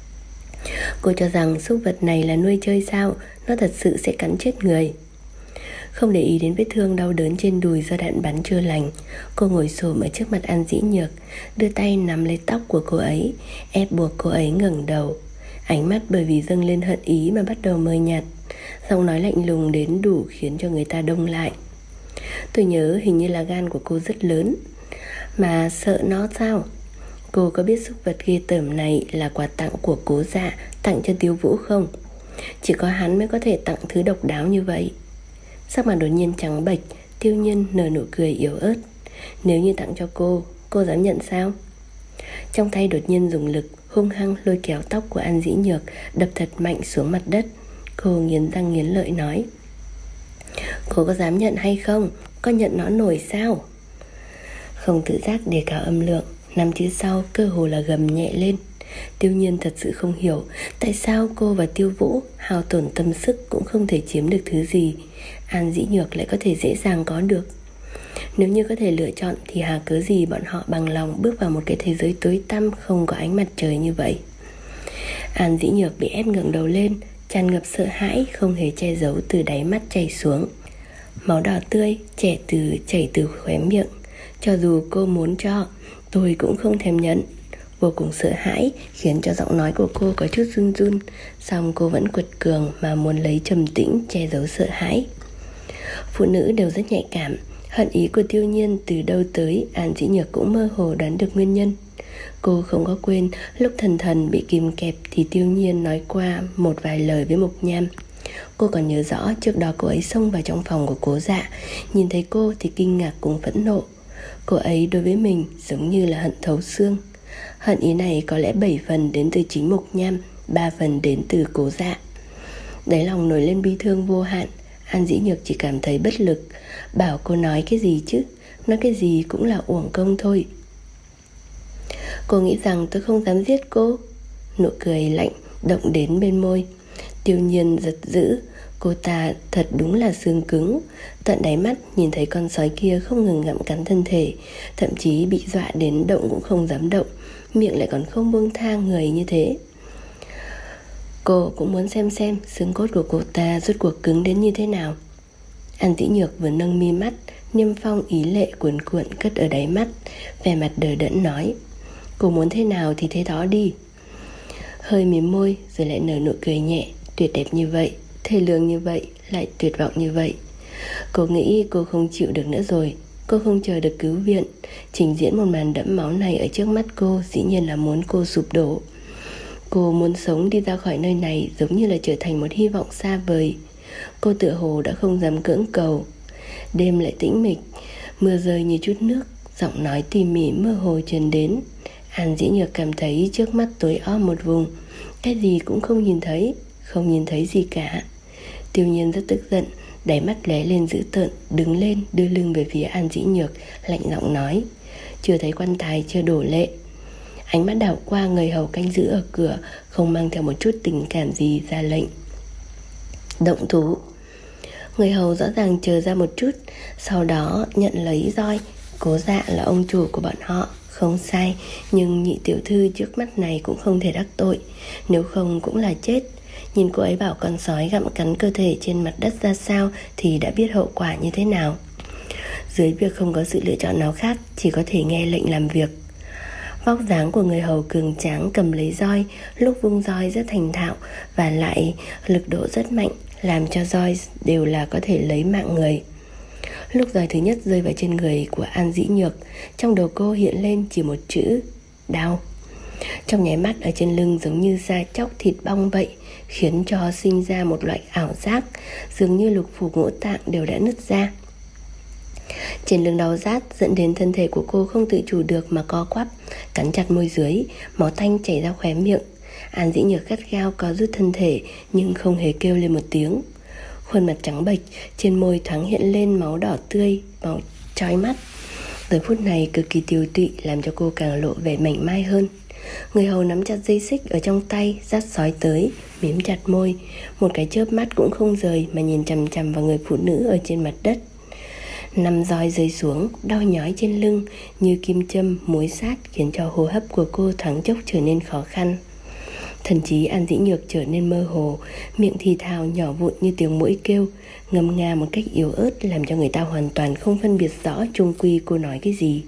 Cô cho rằng súc vật này là nuôi chơi sao? Nó thật sự sẽ cắn chết người. Không để ý đến vết thương đau đớn trên đùi do đạn bắn chưa lành, cô ngồi xổm ở trước mặt An Dĩ Nhược, đưa tay nắm lấy tóc của cô ấy, ép buộc cô ấy ngẩng đầu. Ánh mắt bởi vì dâng lên hận ý mà bắt đầu mờ nhạt, giọng nói lạnh lùng đến đủ khiến cho người ta đông lại. Tôi nhớ hình như là gan của cô rất lớn. Mà sợ nó sao? Cô có biết súc vật ghê tởm này là quà tặng của Cố Dạ tặng cho Tiêu Vũ không? Chỉ có hắn mới có thể tặng thứ độc đáo như vậy. Sắc mặt đột nhiên trắng bệch, Tiêu Nhiên nở nụ cười yếu ớt. Nếu như tặng cho cô, cô dám nhận sao? Trong tay đột nhiên dùng lực hung hăng lôi kéo tóc của An Dĩ Nhược, đập thật mạnh xuống mặt đất. Cô nghiến răng nghiến lợi nói: Cô có dám nhận hay không? Có nhận nó nổi sao? Không tự giác đề cao âm lượng, năm chữ sau cơ hồ là gầm nhẹ lên. Tiêu Nhiên thật sự không hiểu tại sao cô và Tiêu Vũ hao tổn tâm sức cũng không thể chiếm được thứ gì, An Dĩ Nhược lại có thể dễ dàng có được. Nếu như có thể lựa chọn thì hà cớ gì bọn họ bằng lòng bước vào một cái thế giới tối tăm không có ánh mặt trời như vậy. An Dĩ Nhược bị ép ngẩng đầu lên, tràn ngập sợ hãi không hề che giấu từ đáy mắt chảy xuống. Máu đỏ tươi chảy từ chảy từ khóe miệng. Cho dù cô muốn cho, tôi cũng không thèm nhận. Vô cùng sợ hãi khiến cho giọng nói của cô có chút run run, song cô vẫn quật cường mà muốn lấy trầm tĩnh che giấu sợ hãi. Phụ nữ đều rất nhạy cảm, hận ý của Tiêu Nhiên từ đâu tới An Dĩ Nhược cũng mơ hồ đoán được nguyên nhân. Cô không có quên lúc thần thần bị kìm kẹp thì Tiêu Nhiên nói qua một vài lời với Mục Nham. Cô còn nhớ rõ trước đó cô ấy xông vào trong phòng của Cố Dạ. Nhìn thấy cô thì kinh ngạc cùng phẫn nộ. Cô ấy đối với mình giống như là hận thấu xương. Hận ý này có lẽ bảy phần đến từ chính Mộc Nham, ba phần đến từ Cố Dạ. Đáy lòng nổi lên bi thương vô hạn. An Dĩ Nhược chỉ cảm thấy bất lực. Bảo cô nói cái gì chứ, nói cái gì cũng là uổng công thôi. Cô nghĩ rằng tôi không dám giết cô. Nụ cười lạnh động đến bên môi. Tiêu Nhiên giật dữ. Cô ta thật đúng là xương cứng. Tận đáy mắt nhìn thấy con sói kia không ngừng gặm cắn thân thể, thậm chí bị dọa đến động cũng không dám động, miệng lại còn không buông tha người như thế. Cô cũng muốn xem xem xương cốt của cô ta rốt cuộc cứng đến như thế nào. An Dĩ Nhược vừa nâng mi mắt, niêm phong ý lệ cuồn cuộn cất ở đáy mắt, vẻ mặt đờ đẫn nói: cô muốn thế nào thì thế đó đi. Hơi mím môi rồi lại nở nụ cười nhẹ. Tuyệt đẹp như vậy, thê lương như vậy, lại tuyệt vọng như vậy. Cô nghĩ cô không chịu được nữa rồi. Cô không chờ được cứu viện. Trình diễn một màn đẫm máu này ở trước mắt cô dĩ nhiên là muốn cô sụp đổ. Cô muốn sống đi ra khỏi nơi này giống như là trở thành một hy vọng xa vời. Cô tựa hồ đã không dám cưỡng cầu. Đêm lại tĩnh mịch, mưa rơi như chút nước, giọng nói tỉ mỉ mơ hồ truyền đến. An Dĩ Nhược cảm thấy trước mắt tối om một vùng, cái gì cũng không nhìn thấy, không nhìn thấy gì cả. Tiêu Nhiên rất tức giận, đáy mắt lóe lên dữ tợn, đứng lên đưa lưng về phía An Dĩ Nhược, lạnh giọng nói: chưa thấy quan tài chưa đổ lệ. Ánh mắt đảo qua người hầu canh giữ ở cửa, không mang theo một chút tình cảm gì, ra lệnh: động thủ. Người hầu rõ ràng chờ ra một chút, sau đó nhận lấy roi. Cố Dạ là ông chủ của bọn họ, không sai, nhưng nhị tiểu thư trước mắt này cũng không thể đắc tội, nếu không cũng là chết. Nhìn cô ấy bảo con sói gặm cắn cơ thể trên mặt đất ra sao thì đã biết hậu quả như thế nào. Dưới việc không có sự lựa chọn nào khác, chỉ có thể nghe lệnh làm việc. Vóc dáng của người hầu cường tráng cầm lấy roi, lúc vung roi rất thành thạo và lại lực độ rất mạnh, làm cho roi đều là có thể lấy mạng người. Lúc roi thứ nhất rơi vào trên người của An Dĩ Nhược, trong đầu cô hiện lên chỉ một chữ: đau. Trong nháy mắt ở trên lưng giống như da chóc thịt bong vậy, khiến cho sinh ra một loại ảo giác, dường như lục phủ ngũ tạng đều đã nứt ra. Trên lưng đau rát dẫn đến thân thể của cô không tự chủ được mà co quắp, cắn chặt môi dưới, máu tanh chảy ra khóe miệng. An Dĩ Nhược gắt gao co rút thân thể nhưng không hề kêu lên một tiếng. Khuôn mặt trắng bệch, trên môi thoáng hiện lên máu đỏ tươi, máu chói mắt. Giờ phút này cực kỳ tiều tụy, làm cho cô càng lộ vẻ mảnh mai hơn. Người hầu nắm chặt dây xích ở trong tay, dắt sói tới, mím chặt môi, một cái chớp mắt cũng không rời mà nhìn chằm chằm vào người phụ nữ ở trên mặt đất. Năm roi rơi xuống, đau nhói trên lưng như kim châm mối sát, khiến cho hô hấp của cô thoáng chốc trở nên khó khăn. Thần trí An Dĩ Nhược trở nên mơ hồ, miệng thì thào nhỏ vụn như tiếng muỗi kêu, ngâm nga một cách yếu ớt, làm cho người ta hoàn toàn không phân biệt rõ chung quy cô nói cái gì.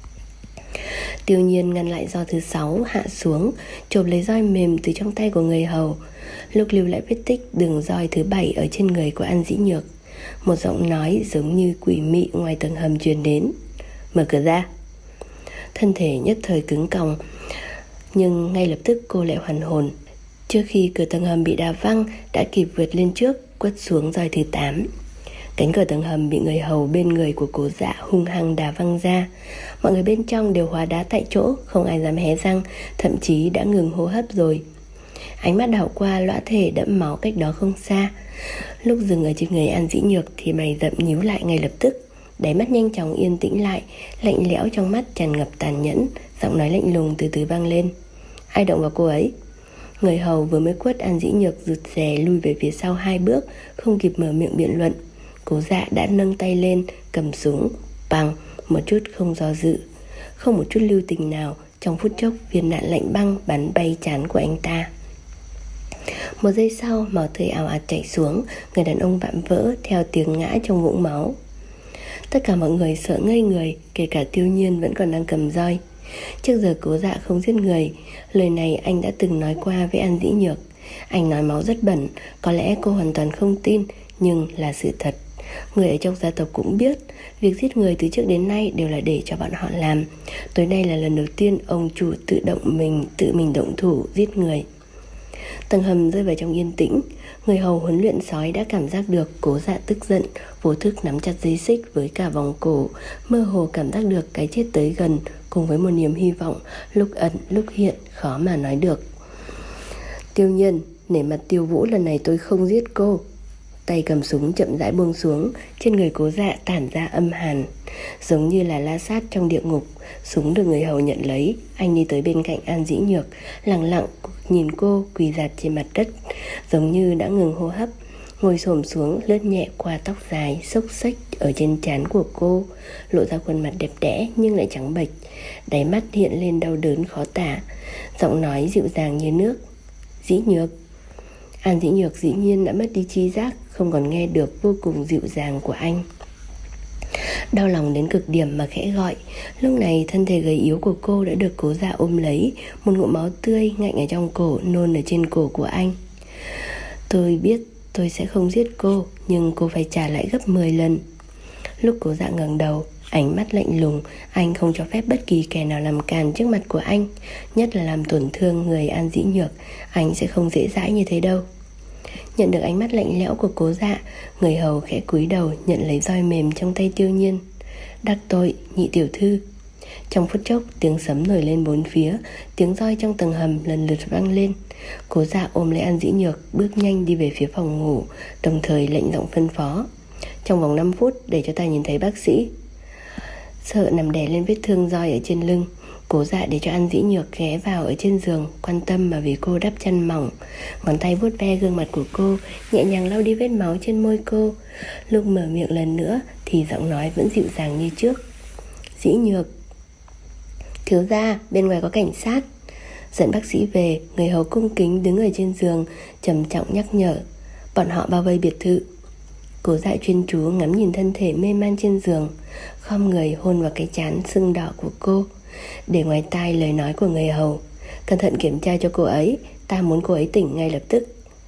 Tiêu Nhiên ngăn lại roi thứ sáu hạ xuống, chộp lấy roi mềm từ trong tay của người hầu, lúc lưu lại vết tích đường roi thứ bảy ở trên người của An Dĩ Nhược. Một giọng nói giống như quỷ mị ngoài tầng hầm truyền đến: mở cửa ra. Thân thể nhất thời cứng còng, nhưng ngay lập tức cô lại hoàn hồn. Trước khi cửa tầng hầm bị đá văng, đã kịp vượt lên trước, quất xuống roi thứ tám. Cánh cửa tầng hầm bị người hầu bên người của Cố Dạ hung hăng đá văng ra. Mọi người bên trong đều hóa đá tại chỗ, không ai dám hé răng, thậm chí đã ngừng hô hấp rồi. Ánh mắt đảo qua lõa thể đẫm máu cách đó không xa. Lúc dừng ở trên người An Dĩ Nhược thì mày rậm nhíu lại ngay lập tức. Đáy mắt nhanh chóng yên tĩnh lại, lạnh lẽo trong mắt tràn ngập tàn nhẫn. Giọng nói lạnh lùng từ từ vang lên: ai động vào cô ấy? Người hầu vừa mới quất An Dĩ Nhược rụt rè lui về phía sau hai bước, không kịp mở miệng biện luận. Cố Dạ đã nâng tay lên, cầm súng, bằng một chút không do dự, không một chút lưu tình nào. Trong phút chốc, viên đạn lạnh băng bắn bay trán của anh ta. Một giây sau, máu tươi ào ạt chảy xuống, người đàn ông vạm vỡ theo tiếng ngã trong vũng máu. Tất cả mọi người sợ ngây người, kể cả Tiêu Nhiên vẫn còn đang cầm roi. Trước giờ Cố Dạ không giết người, lời này anh đã từng nói qua với An Dĩ Nhược. Anh nói máu rất bẩn, có lẽ cô hoàn toàn không tin, nhưng là sự thật. Người ở trong gia tộc cũng biết, việc giết người từ trước đến nay đều là để cho bọn họ làm. Tối nay là lần đầu tiên ông chủ tự động mình, tự mình động thủ giết người. Tầng hầm rơi vào trong yên tĩnh. Người hầu huấn luyện sói đã cảm giác được Cố Dạ tức giận, vô thức nắm chặt dây xích với cả vòng cổ, mơ hồ cảm giác được cái chết tới gần, cùng với một niềm hy vọng lúc ẩn lúc hiện, khó mà nói được. Tiêu Nhiên, nể mặt Tiêu Vũ, lần này tôi không giết cô. Tay cầm súng chậm rãi buông xuống, trên người Cố Dạ tản ra âm hàn, giống như là la sát trong địa ngục. Súng được người hầu nhận lấy, anh đi tới bên cạnh An Dĩ Nhược, lặng lặng nhìn cô quỳ rạp trên mặt đất, giống như đã ngừng hô hấp. Ngồi xổm xuống, lướt nhẹ qua tóc dài xốc xếch ở trên trán của cô, lộ ra khuôn mặt đẹp đẽ nhưng lại trắng bệch, đáy mắt hiện lên đau đớn khó tả. Giọng nói dịu dàng như nước. Dĩ Nhược. An Dĩ Nhược dĩ nhiên đã mất đi tri giác, không còn nghe được vô cùng dịu dàng của anh. Đau lòng đến cực điểm mà khẽ gọi. Lúc này thân thể gầy yếu của cô đã được Cố Dạ ôm lấy, một ngụm máu tươi ngạnh ở trong cổ nôn ở trên cổ của anh. Tôi biết tôi sẽ không giết cô, nhưng cô phải trả lại gấp mười lần. Lúc Cố Dạ ngẩng đầu, ánh mắt lạnh lùng, anh không cho phép bất kỳ kẻ nào làm càn trước mặt của anh, nhất là làm tổn thương người An Dĩ Nhược. Anh sẽ không dễ dãi như thế đâu. Nhận được ánh mắt lạnh lẽo của Cố Dạ, người hầu khẽ cúi đầu nhận lấy roi mềm trong tay Tiêu Nhiên. Đắc tội, nhị tiểu thư. Trong phút chốc, tiếng sấm nổi lên bốn phía, tiếng roi trong tầng hầm lần lượt vang lên. Cố Dạ ôm lấy An Dĩ Nhược, bước nhanh đi về phía phòng ngủ, đồng thời lệnh giọng phân phó. Trong vòng năm phút để cho ta nhìn thấy bác sĩ. Sợ nằm đè lên vết thương roi ở trên lưng, Cố Dạ để cho An Dĩ Nhược ghé vào ở trên giường, quan tâm mà vì cô đắp chăn mỏng. Ngón tay vuốt ve gương mặt của cô, nhẹ nhàng lau đi vết máu trên môi cô. Lúc mở miệng lần nữa thì giọng nói vẫn dịu dàng như trước. Dĩ Nhược. Thiếu gia, bên ngoài có cảnh sát. Dẫn bác sĩ về, người hầu cung kính đứng ở trên giường, trầm trọng nhắc nhở. Bọn họ bao vây biệt thự. Cố Dạ chuyên chú ngắm nhìn thân thể mê man trên giường, khom người hôn vào cái trán sưng đỏ của cô, để ngoài tai lời nói của người hầu. Cẩn thận kiểm tra cho cô ấy, ta muốn cô ấy tỉnh ngay lập tức.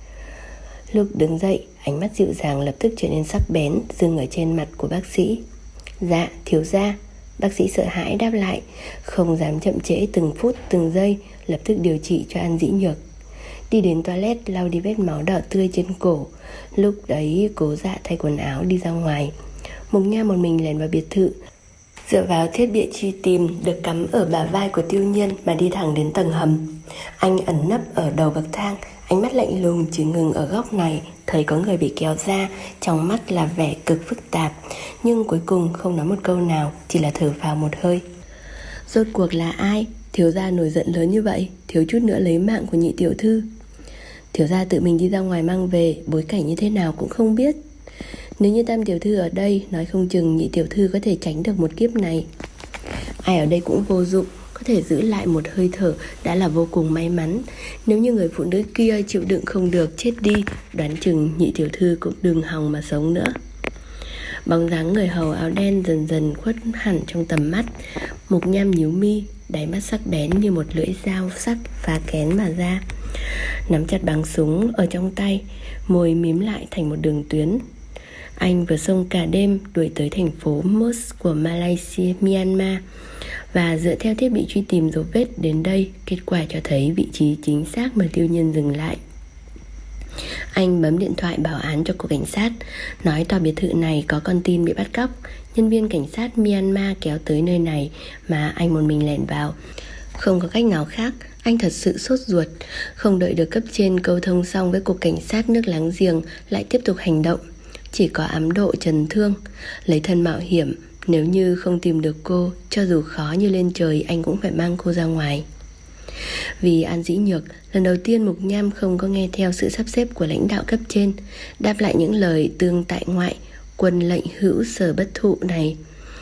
Lúc đứng dậy, ánh mắt dịu dàng lập tức trở nên sắc bén, dừng ở trên mặt của bác sĩ. Dạ, thiếu gia. Bác sĩ sợ hãi đáp lại, không dám chậm trễ từng phút từng giây, lập tức điều trị cho An Dĩ Nhược. Đi đến toilet lau đi vết máu đỏ tươi trên cổ. Lúc đấy Cố Dạ thay quần áo đi ra ngoài. Mục Nha một mình lẻn vào biệt thự, dựa vào thiết bị truy tìm được cắm ở bả vai của Tiêu Nhiên mà đi thẳng đến tầng hầm. Anh ẩn nấp ở đầu bậc thang, ánh mắt lạnh lùng chỉ ngừng ở góc này. Thấy có người bị kéo ra, trong mắt là vẻ cực phức tạp, nhưng cuối cùng không nói một câu nào, chỉ là thở phào một hơi. Rốt cuộc là ai? Thiếu gia nổi giận lớn như vậy, thiếu chút nữa lấy mạng của nhị tiểu thư. Thiếu gia tự mình đi ra ngoài mang về, bối cảnh như thế nào cũng không biết. Nếu như Tam tiểu thư ở đây, nói không chừng nhị tiểu thư có thể tránh được một kiếp này. Ai ở đây cũng vô dụng, có thể giữ lại một hơi thở đã là vô cùng may mắn. Nếu như người phụ nữ kia chịu đựng không được chết đi, đoán chừng nhị tiểu thư cũng đừng hòng mà sống nữa. Bóng dáng người hầu áo đen dần dần khuất hẳn trong tầm mắt. Mục Nham nhíu mi, đáy mắt sắc bén như một lưỡi dao sắc phá kén mà ra. Nắm chặt báng súng ở trong tay, môi mím lại thành một đường tuyến. Anh vừa xông cả đêm đuổi tới thành phố Mos của Malaysia, Myanmar, và dựa theo thiết bị truy tìm dấu vết đến đây, kết quả cho thấy vị trí chính xác mà Tiêu Nhiên dừng lại. Anh bấm điện thoại báo án cho cục cảnh sát, nói tòa biệt thự này có con tin bị bắt cóc. Nhân viên cảnh sát Myanmar kéo tới nơi này mà anh một mình lẻn vào. Không có cách nào khác, anh thật sự sốt ruột. Không đợi được cấp trên câu thông xong với cục cảnh sát nước láng giềng, lại tiếp tục hành động. Chỉ có ám độ trần thương, lấy thân mạo hiểm. Nếu như không tìm được cô, cho dù khó như lên trời, anh cũng phải mang cô ra ngoài. Vì An Dĩ Nhược, lần đầu tiên Mục Nham không có nghe theo sự sắp xếp của lãnh đạo cấp trên, đáp lại những lời tương tại ngoại, quân lệnh hữu sở bất thụ này.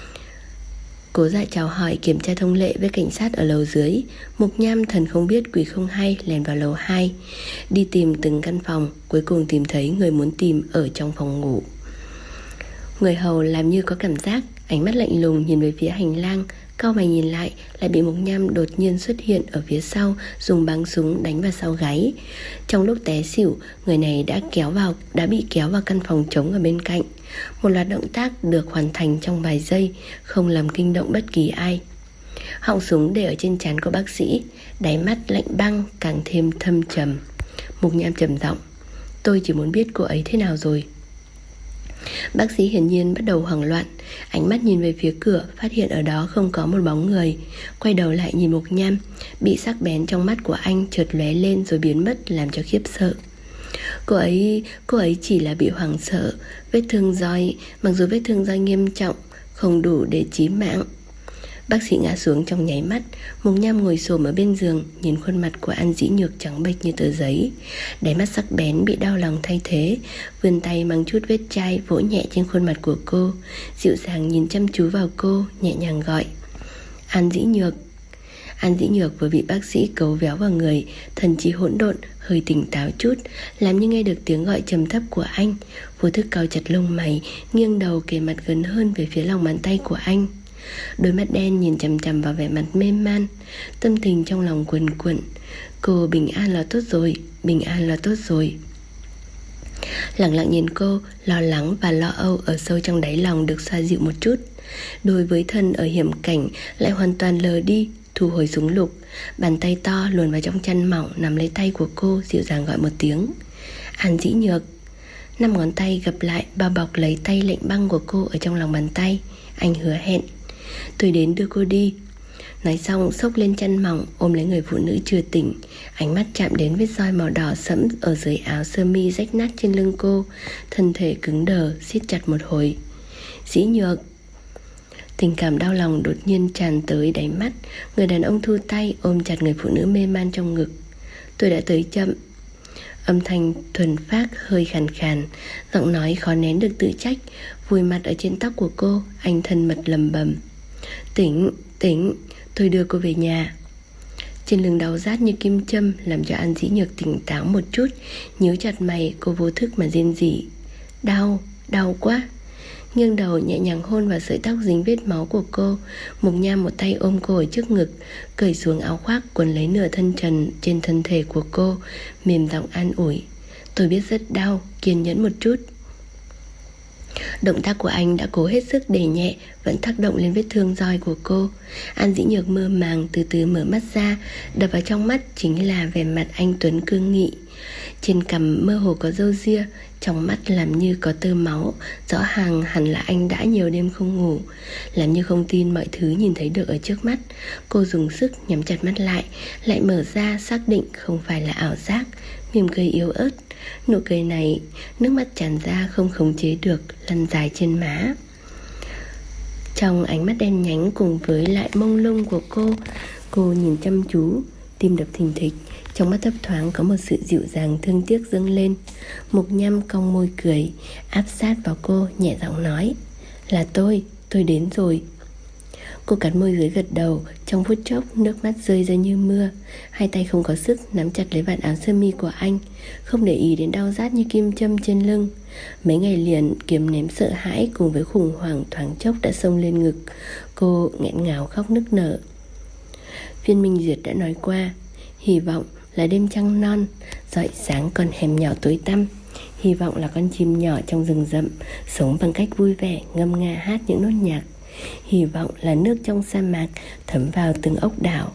Cố Dạ chào hỏi kiểm tra thông lệ với cảnh sát ở lầu dưới. Mục Nham thần không biết quỷ không hay lèn vào lầu hai, đi tìm từng căn phòng, cuối cùng tìm thấy người muốn tìm ở trong phòng ngủ. Người hầu làm như có cảm giác, ánh mắt lạnh lùng nhìn về phía hành lang, cau mày nhìn lại, lại bị Mục Nham đột nhiên xuất hiện ở phía sau, dùng báng súng đánh vào sau gáy. Trong lúc té xỉu, người này đã kéo vào, đã bị kéo vào căn phòng trống ở bên cạnh. Một loạt động tác được hoàn thành trong vài giây, không làm kinh động bất kỳ ai. Họng súng để ở trên trán của bác sĩ, đáy mắt lạnh băng càng thêm thâm trầm. Mục Nham trầm giọng: Tôi chỉ muốn biết cô ấy thế nào rồi. Bác sĩ hiển nhiên bắt đầu hoảng loạn, ánh mắt nhìn về phía cửa, phát hiện ở đó không có một bóng người. Quay đầu lại nhìn Mục Nham, bị sắc bén trong mắt của anh chợt lóe lên rồi biến mất, làm cho khiếp sợ. Cô ấy, cô ấy chỉ là bị hoảng sợ. Vết thương roi, mặc dù vết thương roi nghiêm trọng, không đủ để chí mạng. Bác sĩ ngã xuống trong nháy mắt. Mục Nham ngồi xổm ở bên giường, nhìn khuôn mặt của An Dĩ Nhược trắng bệch như tờ giấy. Đáy mắt sắc bén bị đau lòng thay thế, vươn tay mang chút vết chai vỗ nhẹ trên khuôn mặt của cô, dịu dàng nhìn chăm chú vào cô, nhẹ nhàng gọi: An Dĩ Nhược. An Dĩ Nhược vừa bị bác sĩ cấu véo vào người, thần trí hỗn độn, hơi tỉnh táo chút, làm như nghe được tiếng gọi trầm thấp của anh. Vô thức cau chặt lông mày, nghiêng đầu kề mặt gần hơn về phía lòng bàn tay của anh. Đôi mắt đen nhìn chằm chằm vào vẻ mặt mê man, tâm tình trong lòng quần quẩn. Cô bình an là tốt rồi, bình an là tốt rồi. Lặng lặng nhìn cô, lo lắng và lo âu ở sâu trong đáy lòng được xoa dịu một chút. Đối với thân ở hiểm cảnh lại hoàn toàn lờ đi, thu hồi súng lục. Bàn tay to luồn vào trong chăn mỏng nắm lấy tay của cô, dịu dàng gọi một tiếng: An Dĩ Nhược. Năm ngón tay gập lại bao bọc lấy tay lạnh băng của cô ở trong lòng bàn tay. Anh hứa hẹn: Tôi đến đưa cô đi. Nói xong xốc lên chăn mỏng, ôm lấy người phụ nữ chưa tỉnh. Ánh mắt chạm đến vết roi màu đỏ sẫm ở dưới áo sơ mi rách nát trên lưng cô. Thân thể cứng đờ, siết chặt một hồi. Dĩ Nhược. Tình cảm đau lòng đột nhiên tràn tới đáy mắt. Người đàn ông thu tay ôm chặt người phụ nữ mê man trong ngực. Tôi đã tới chậm. Âm thanh thuần phác hơi khàn khàn, giọng nói khó nén được tự trách. Vùi mặt ở trên tóc của cô, anh thân mật lầm bầm: Tỉnh, tỉnh, tôi đưa cô về nhà. Trên lưng đau rát như kim châm, làm cho An Dĩ Nhược tỉnh táo một chút. Nhíu chặt mày, cô vô thức mà rên rỉ: Đau, đau quá. Nghiêng đầu nhẹ nhàng hôn vào sợi tóc dính vết máu của cô. Mục Nham một tay ôm cô ở trước ngực, cởi xuống áo khoác quấn lấy nửa thân trần trên thân thể của cô, mềm giọng an ủi: Tôi biết rất đau, kiên nhẫn một chút. Động tác của anh đã cố hết sức để nhẹ, vẫn tác động lên vết thương roi của cô. An Dĩ Nhược mơ màng từ từ mở mắt ra, đập vào trong mắt chính là vẻ mặt anh tuấn cương nghị. Trên cằm mơ hồ có râu ria, trong mắt làm như có tơ máu, rõ ràng hẳn là anh đã nhiều đêm không ngủ. Làm như không tin mọi thứ nhìn thấy được ở trước mắt, cô dùng sức nhắm chặt mắt lại, lại mở ra xác định không phải là ảo giác, mỉm cười yếu ớt. Nụ cười này, nước mắt tràn ra không khống chế được, lăn dài trên má. Trong ánh mắt đen nhánh cùng với lại mông lung của cô, cô nhìn chăm chú, tim đập thình thịch. Trong mắt thấp thoáng có một sự dịu dàng thương tiếc dâng lên. Mục Nham cong môi cười, áp sát vào cô, nhẹ giọng nói: Là tôi, tôi đến rồi. Cô cắn môi dưới gật đầu. Trong phút chốc nước mắt rơi ra như mưa. Hai tay không có sức nắm chặt lấy vạt áo sơ mi của anh, không để ý đến đau rát như kim châm trên lưng. Mấy ngày liền kiềm nén sợ hãi cùng với khủng hoảng thoáng chốc đã xông lên ngực. Cô nghẹn ngào khóc nức nở. Viên Minh Duyệt đã nói qua, hy vọng là đêm trăng non, rọi sáng con hẻm nhỏ tối tăm. Hy vọng là con chim nhỏ trong rừng rậm, sống bằng cách vui vẻ ngâm nga hát những nốt nhạc. Hy vọng là nước trong sa mạc thấm vào từng ốc đảo.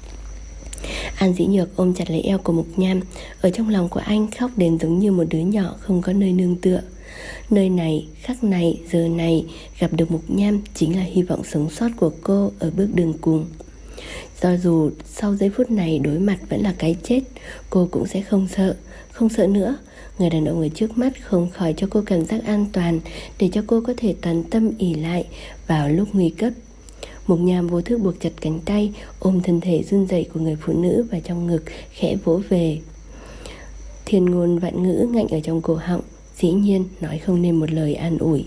An Dĩ Nhược ôm chặt lấy eo của Mục Nham, ở trong lòng của anh khóc đến giống như một đứa nhỏ không có nơi nương tựa. Nơi này, khắc này, giờ này, gặp được Mục Nham chính là hy vọng sống sót của cô ở bước đường cùng. Do dù sau giây phút này đối mặt vẫn là cái chết, cô cũng sẽ không sợ, không sợ nữa. Người đàn ông ở trước mắt không khỏi cho cô cảm giác an toàn, để cho cô có thể toàn tâm ỷ lại vào lúc nguy cấp. Mục Nham vô thức buộc chặt cánh tay, ôm thân thể run rẩy của người phụ nữ vào trong ngực, khẽ vỗ về. Thiên ngôn vạn ngữ ngạnh ở trong cổ họng, dĩ nhiên nói không nên một lời an ủi.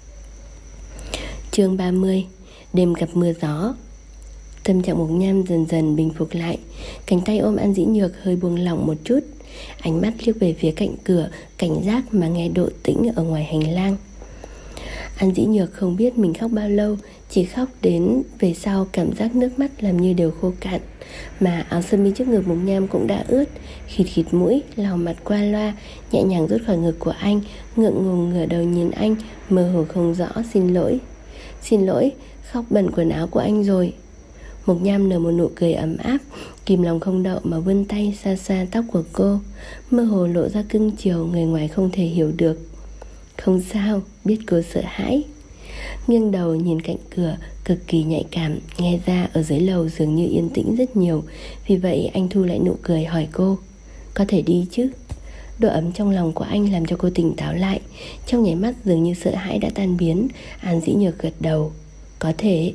Chương ba mươi. Đêm gặp mưa gió. Tâm trạng Mục Nham dần dần bình phục lại, cánh tay ôm An Dĩ Nhược hơi buông lỏng một chút. Ánh mắt liếc về phía cạnh cửa, cảnh giác mà nghe độ tĩnh ở ngoài hành lang. An Dĩ Nhược không biết mình khóc bao lâu, chỉ khóc đến về sau cảm giác nước mắt làm như đều khô cạn. Mà áo sơ mi trước ngực Mục Nham cũng đã ướt, khịt khịt mũi, lau mặt qua loa, nhẹ nhàng rút khỏi ngực của anh, ngượng ngùng ngửa đầu nhìn anh, mơ hồ không rõ xin lỗi. Xin lỗi, khóc bẩn quần áo của anh rồi. Mộc Nham nở một nụ cười ấm áp, kìm lòng không đậu mà vươn tay xa xa tóc của cô, mơ hồ lộ ra cưng chiều người ngoài không thể hiểu được. Không sao, biết cô sợ hãi. Nghiêng đầu nhìn cạnh cửa, cực kỳ nhạy cảm, nghe ra ở dưới lầu dường như yên tĩnh rất nhiều. Vì vậy anh thu lại nụ cười hỏi cô, có thể đi chứ? Độ ấm trong lòng của anh làm cho cô tỉnh táo lại. Trong nháy mắt dường như sợ hãi đã tan biến. An Dĩ Nhược gật đầu, có thể.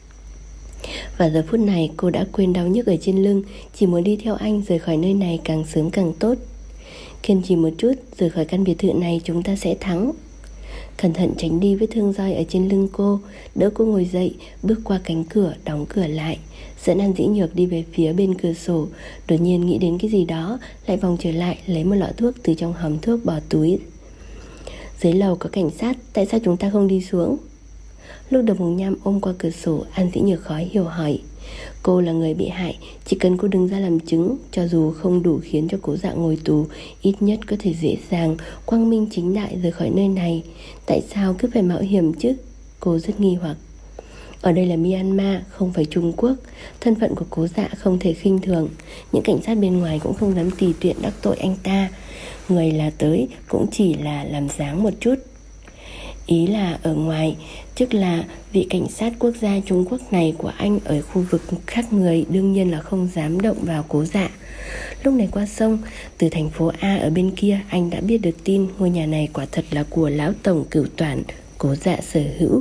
Và giờ phút này cô đã quên đau nhức ở trên lưng, chỉ muốn đi theo anh rời khỏi nơi này càng sớm càng tốt. Kiên trì một chút, rời khỏi căn biệt thự này chúng ta sẽ thắng. Cẩn thận tránh đi vết thương roi ở trên lưng cô, đỡ cô ngồi dậy, bước qua cánh cửa, đóng cửa lại, dẫn An Dĩ Nhược đi về phía bên cửa sổ. Đột nhiên nghĩ đến cái gì đó, lại vòng trở lại lấy một lọ thuốc từ trong hòm thuốc bỏ túi. Dưới lầu có cảnh sát, tại sao chúng ta không đi xuống? Lúc đầu Mộc Nham ôm qua cửa sổ, An Dĩ Nhược khó hiểu hỏi. Cô là người bị hại, chỉ cần cô đứng ra làm chứng, cho dù không đủ khiến cho Cố Dạ ngồi tù, ít nhất có thể dễ dàng, quang minh chính đại rời khỏi nơi này. Tại sao cứ phải mạo hiểm chứ? Cô rất nghi hoặc. Ở đây là Myanmar, không phải Trung Quốc. Thân phận của Cố Dạ không thể khinh thường. Những cảnh sát bên ngoài cũng không dám tùy tiện đắc tội anh ta. Người là tới cũng chỉ là làm dáng một chút. Ý là ở ngoài, tức là vị cảnh sát quốc gia Trung Quốc này của anh ở khu vực khác người đương nhiên là không dám động vào Cố Dạ. Lúc này qua sông, từ thành phố A ở bên kia, anh đã biết được tin ngôi nhà này quả thật là của lão tổng cửu toản, Cố Dạ sở hữu.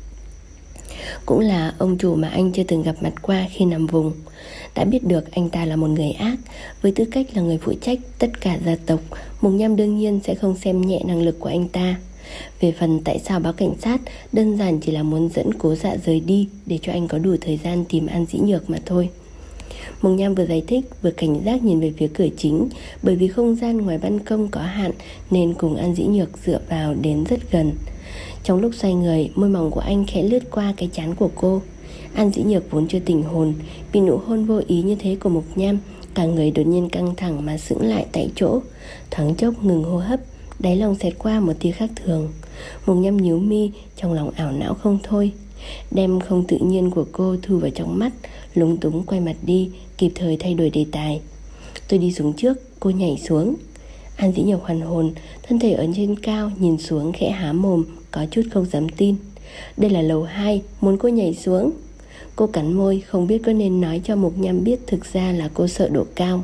Cũng là ông chủ mà anh chưa từng gặp mặt qua khi nằm vùng. Đã biết được anh ta là một người ác. Với tư cách là người phụ trách tất cả gia tộc, Mộc Nham đương nhiên sẽ không xem nhẹ năng lực của anh ta. Về phần tại sao báo cảnh sát, đơn giản chỉ là muốn dẫn Cố Dạ rời đi, để cho anh có đủ thời gian tìm An Dĩ Nhược mà thôi. Mộc Nham vừa giải thích vừa cảnh giác nhìn về phía cửa chính. Bởi vì không gian ngoài ban công có hạn nên cùng An Dĩ Nhược dựa vào đến rất gần. Trong lúc xoay người, môi mỏng của anh khẽ lướt qua cái trán của cô. An Dĩ Nhược vốn chưa tỉnh hồn, bị nụ hôn vô ý như thế của Mộc Nham, cả người đột nhiên căng thẳng mà sững lại tại chỗ. Thoáng chốc ngừng hô hấp, đáy lòng xẹt qua một tia khác thường. Mộc Nham nhíu mi, trong lòng ảo não không thôi. Đem không tự nhiên của cô thu vào trong mắt, lúng túng quay mặt đi, kịp thời thay đổi đề tài. Tôi đi xuống trước, cô nhảy xuống. An Dĩ Nhược hoàn hồn, thân thể ở trên cao nhìn xuống khẽ há mồm, có chút không dám tin. Đây là lầu hai, muốn cô nhảy xuống. Cô cắn môi, không biết có nên nói cho Mộc Nham biết thực ra là cô sợ độ cao.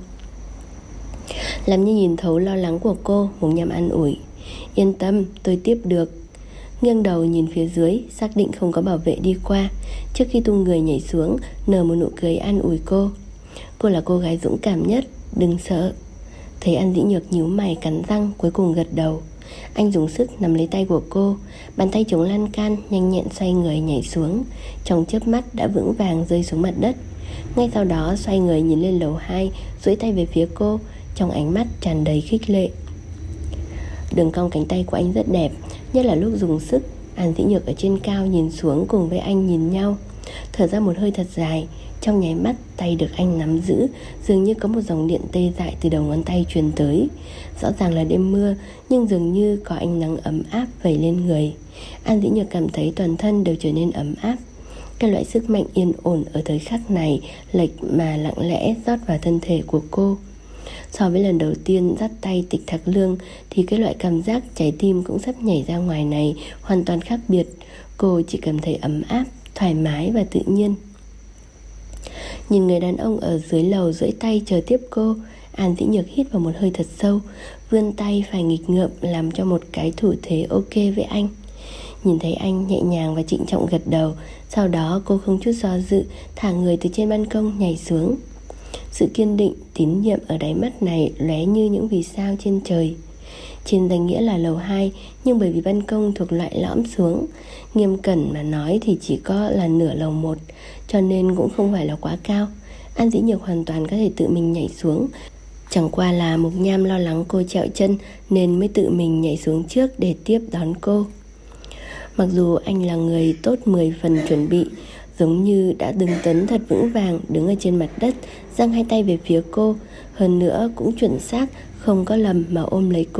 Làm như nhìn thấu lo lắng của cô, Mộc Nham an ủi, yên tâm, tôi tiếp được. Nghiêng đầu nhìn phía dưới, xác định không có bảo vệ đi qua, trước khi tung người nhảy xuống, nở một nụ cười an ủi cô. Cô là cô gái dũng cảm nhất, đừng sợ. Thấy An Dĩ Nhược nhíu mày cắn răng, cuối cùng gật đầu. Anh dùng sức nắm lấy tay của cô, bàn tay chống lan can, nhanh nhẹn xoay người nhảy xuống. Trong chớp mắt đã vững vàng rơi xuống mặt đất. Ngay sau đó xoay người nhìn lên lầu hai, duỗi tay về phía cô, trong ánh mắt tràn đầy khích lệ. Đường cong cánh tay của anh rất đẹp, nhất là lúc dùng sức. An Dĩ Nhược ở trên cao nhìn xuống cùng với anh nhìn nhau, thở ra một hơi thật dài. Trong nháy mắt tay được anh nắm giữ, dường như có một dòng điện tê dại từ đầu ngón tay truyền tới. Rõ ràng là đêm mưa, nhưng dường như có ánh nắng ấm áp vẩy lên người. An Dĩ Nhược cảm thấy toàn thân đều trở nên ấm áp. Cái loại sức mạnh yên ổn ở thời khắc này lệch mà lặng lẽ rót vào thân thể của cô. So với lần đầu tiên dắt tay Tịch Thạc Lương thì cái loại cảm giác trái tim cũng sắp nhảy ra ngoài này hoàn toàn khác biệt. Cô chỉ cảm thấy ấm áp, thoải mái và tự nhiên. Nhìn người đàn ông ở dưới lầu duỗi tay chờ tiếp cô, An Dĩ Nhược hít vào một hơi thật sâu, vươn tay phải nghịch ngợm làm cho một cái thủ thế ok với anh. Nhìn thấy anh nhẹ nhàng và trịnh trọng gật đầu, sau đó cô không chút do dự thả người từ trên ban công nhảy xuống. Sự kiên định, tín nhiệm ở đáy mắt này lóe như những vì sao trên trời. Trên danh nghĩa là lầu hai, nhưng bởi vì ban công thuộc loại lõm xuống, nghiêm cẩn mà nói thì chỉ có là nửa lầu một, cho nên cũng không phải là quá cao. An Dĩ Nhược hoàn toàn có thể tự mình nhảy xuống. Chẳng qua là Mộc Nham lo lắng cô trẹo chân nên mới tự mình nhảy xuống trước để tiếp đón cô. Mặc dù anh là người tốt mười phần chuẩn bị, giống như đã đứng tấn thật vững vàng, đứng ở trên mặt đất, giang hai tay về phía cô. Hơn nữa cũng chuẩn xác, không có lầm mà ôm lấy cô.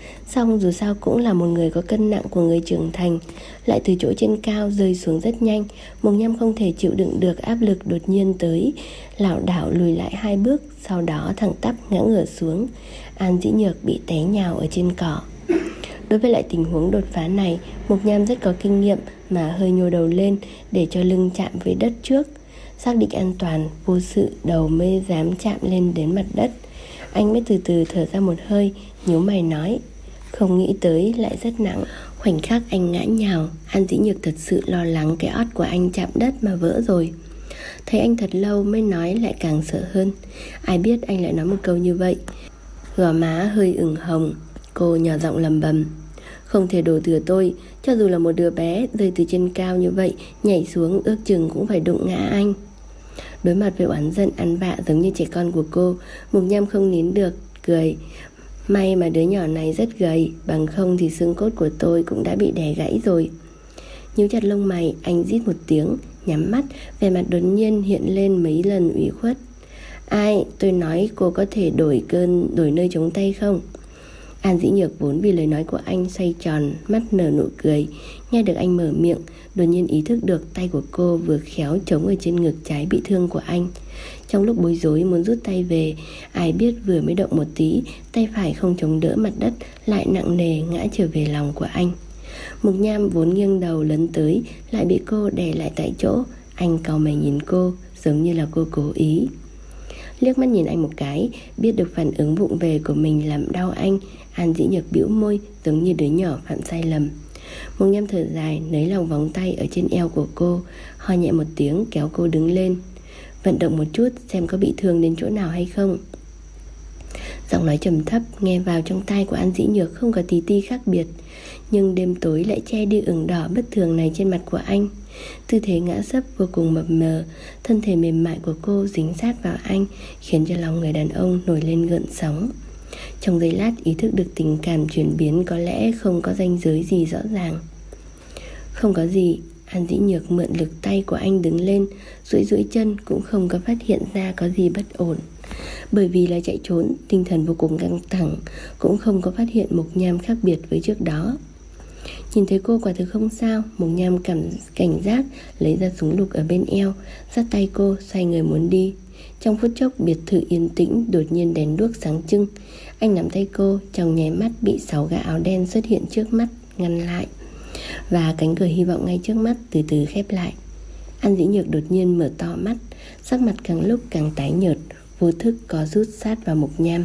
Xong dù sao cũng là một người có cân nặng của người trưởng thành, lại từ chỗ trên cao rơi xuống rất nhanh. Mộc Nham không thể chịu đựng được áp lực đột nhiên tới, lảo đảo lùi lại hai bước, sau đó thẳng tắp ngã ngửa xuống. An Dĩ Nhược bị té nhào ở trên cỏ. Đối với lại tình huống đột phá này, Mộc Nham rất có kinh nghiệm mà hơi nhô đầu lên để cho lưng chạm với đất trước. Xác định an toàn, vô sự đầu mới dám chạm lên đến mặt đất. Anh mới từ từ thở ra một hơi, nhíu mày nói: không nghĩ tới lại rất nặng. Khoảnh khắc anh ngã nhào, An Dĩ Nhược thật sự lo lắng cái ót của anh chạm đất mà vỡ rồi. Thấy anh thật lâu mới nói lại càng sợ hơn. Ai biết anh lại nói một câu như vậy. Gò má hơi ửng hồng, cô nhỏ giọng lầm bầm: không thể đổ thừa tôi, cho dù là một đứa bé rơi từ trên cao như vậy, nhảy xuống ước chừng cũng phải đụng ngã anh. Đối mặt với oán giận ăn vạ giống như trẻ con của cô, Mộc Nham không nín được, cười. May mà đứa nhỏ này rất gầy, bằng không thì xương cốt của tôi cũng đã bị đè gãy rồi. Nhíu chặt lông mày, anh rít một tiếng, nhắm mắt, vẻ mặt đột nhiên hiện lên mấy lần ủy khuất. Ai, tôi nói cô có thể đổi cơn, đổi nơi chống tay không? An Dĩ Nhược vốn vì lời nói của anh xoay tròn, mắt nở nụ cười. Nghe được anh mở miệng, đột nhiên ý thức được tay của cô vừa khéo chống ở trên ngực trái bị thương của anh. Trong lúc bối rối muốn rút tay về, ai biết vừa mới động một tí, tay phải không chống đỡ mặt đất, lại nặng nề ngã trở về lòng của anh. Mộc Nham vốn nghiêng đầu lấn tới, lại bị cô đè lại tại chỗ. Anh cau mày nhìn cô, giống như là cô cố ý. Liếc mắt nhìn anh một cái, biết được phản ứng vụng về của mình làm đau anh, An Dĩ Nhược bĩu môi, giống như đứa nhỏ phạm sai lầm. Mộc Nham thở dài, nới lòng vòng tay ở trên eo của cô, ho nhẹ một tiếng kéo cô đứng lên. Vận động một chút xem có bị thương đến chỗ nào hay không. Giọng nói trầm thấp nghe vào trong tai của An Dĩ Nhược không có tí ti khác biệt, nhưng đêm tối lại che đi ửng đỏ bất thường này trên mặt của anh. Tư thế ngã sấp vô cùng mập mờ, thân thể mềm mại của cô dính sát vào anh, khiến cho lòng người đàn ông nổi lên gợn sóng. Trong giây lát ý thức được tình cảm chuyển biến có lẽ không có ranh giới gì rõ ràng. Không có gì. An Dĩ Nhược mượn lực tay của anh đứng lên, duỗi duỗi chân cũng không có phát hiện ra có gì bất ổn. Bởi vì là chạy trốn, tinh thần vô cùng căng thẳng, cũng không có phát hiện Mộc Nham khác biệt với trước đó. Nhìn thấy cô quả thực không sao, Mộc Nham cảm cảnh giác lấy ra súng lục ở bên eo, dắt tay cô xoay người muốn đi. Trong phút chốc biệt thự yên tĩnh đột nhiên đèn đuốc sáng trưng. Anh nắm tay cô, trong nháy mắt bị sáu gã áo đen xuất hiện trước mắt ngăn lại, và cánh cửa hy vọng ngay trước mắt từ từ khép lại. An Dĩ Nhược đột nhiên mở to mắt, sắc mặt càng lúc càng tái nhợt, vô thức có rút sát vào Mộc Nham.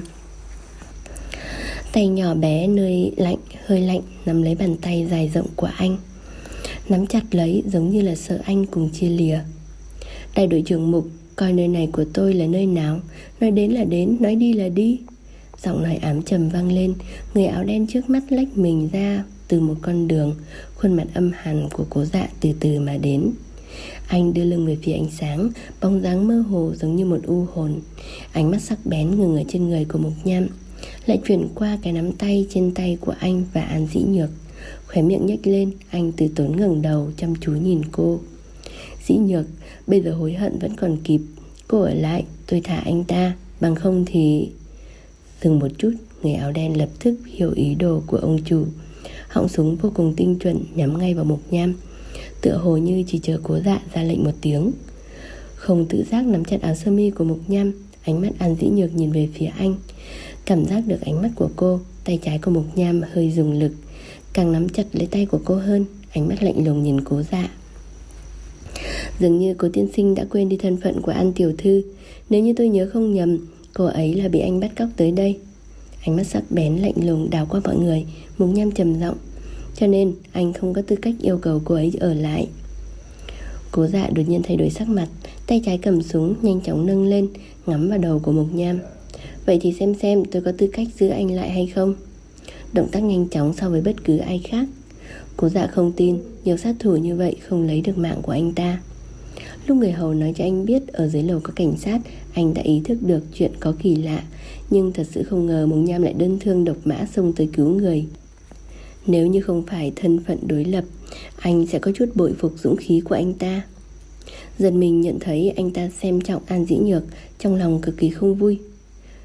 Tay nhỏ bé nơi lạnh, hơi lạnh nắm lấy bàn tay dài rộng của anh, nắm chặt lấy giống như là sợ anh cùng chia lìa. Đại đội trưởng Mục, coi nơi này của tôi là nơi nào, nói đến là đến, nói đi là đi. Giọng nói ám trầm vang lên, người áo đen trước mắt lách mình ra từ một con đường, khuôn mặt âm hàn của Cố Dạ từ từ mà đến. Anh đưa lưng về phía ánh sáng, bóng dáng mơ hồ giống như một u hồn. Ánh mắt sắc bén ngừng ở trên người của Mộc Nham, lại chuyển qua cái nắm tay trên tay của anh và An Dĩ Nhược. Khóe miệng nhếch lên, anh từ tốn ngẩng đầu chăm chú nhìn cô. Dĩ Nhược, bây giờ hối hận vẫn còn kịp. Cô ở lại, tôi thả anh ta, bằng không thì... Dừng một chút, người áo đen lập tức hiểu ý đồ của ông chủ. Họng súng vô cùng tinh chuẩn nhắm ngay vào Mộc Nham, tựa hồ như chỉ chờ Cố Dạ ra lệnh một tiếng. Không tự giác nắm chặt áo sơ mi của Mộc Nham, ánh mắt An Dĩ Nhược nhìn về phía anh. Cảm giác được ánh mắt của cô, tay trái của Mộc Nham hơi dùng lực, càng nắm chặt lấy tay của cô hơn, ánh mắt lạnh lùng nhìn Cố Dạ. Dường như Cố tiên sinh đã quên đi thân phận của An tiểu thư. Nếu như tôi nhớ không nhầm, cô ấy là bị anh bắt cóc tới đây. Ánh mắt sắc bén lạnh lùng đảo qua mọi người, Mộc Nham trầm giọng. Cho nên anh không có tư cách yêu cầu cô ấy ở lại. Cố Dạ đột nhiên thay đổi sắc mặt, tay trái cầm súng nhanh chóng nâng lên, ngắm vào đầu của Mộc Nham. Vậy thì xem xem tôi có tư cách giữ anh lại hay không. Động tác nhanh chóng so với bất cứ ai khác. Cố Dạ không tin nhiều sát thủ như vậy không lấy được mạng của anh ta. Lúc người hầu nói cho anh biết ở dưới lầu có cảnh sát, anh đã ý thức được chuyện có kỳ lạ, nhưng thật sự không ngờ Mộc Nham lại đơn thương độc mã xông tới cứu người. Nếu như không phải thân phận đối lập, anh sẽ có chút bội phục dũng khí của anh ta. Giật mình nhận thấy anh ta xem trọng An Dĩ Nhược, trong lòng cực kỳ không vui.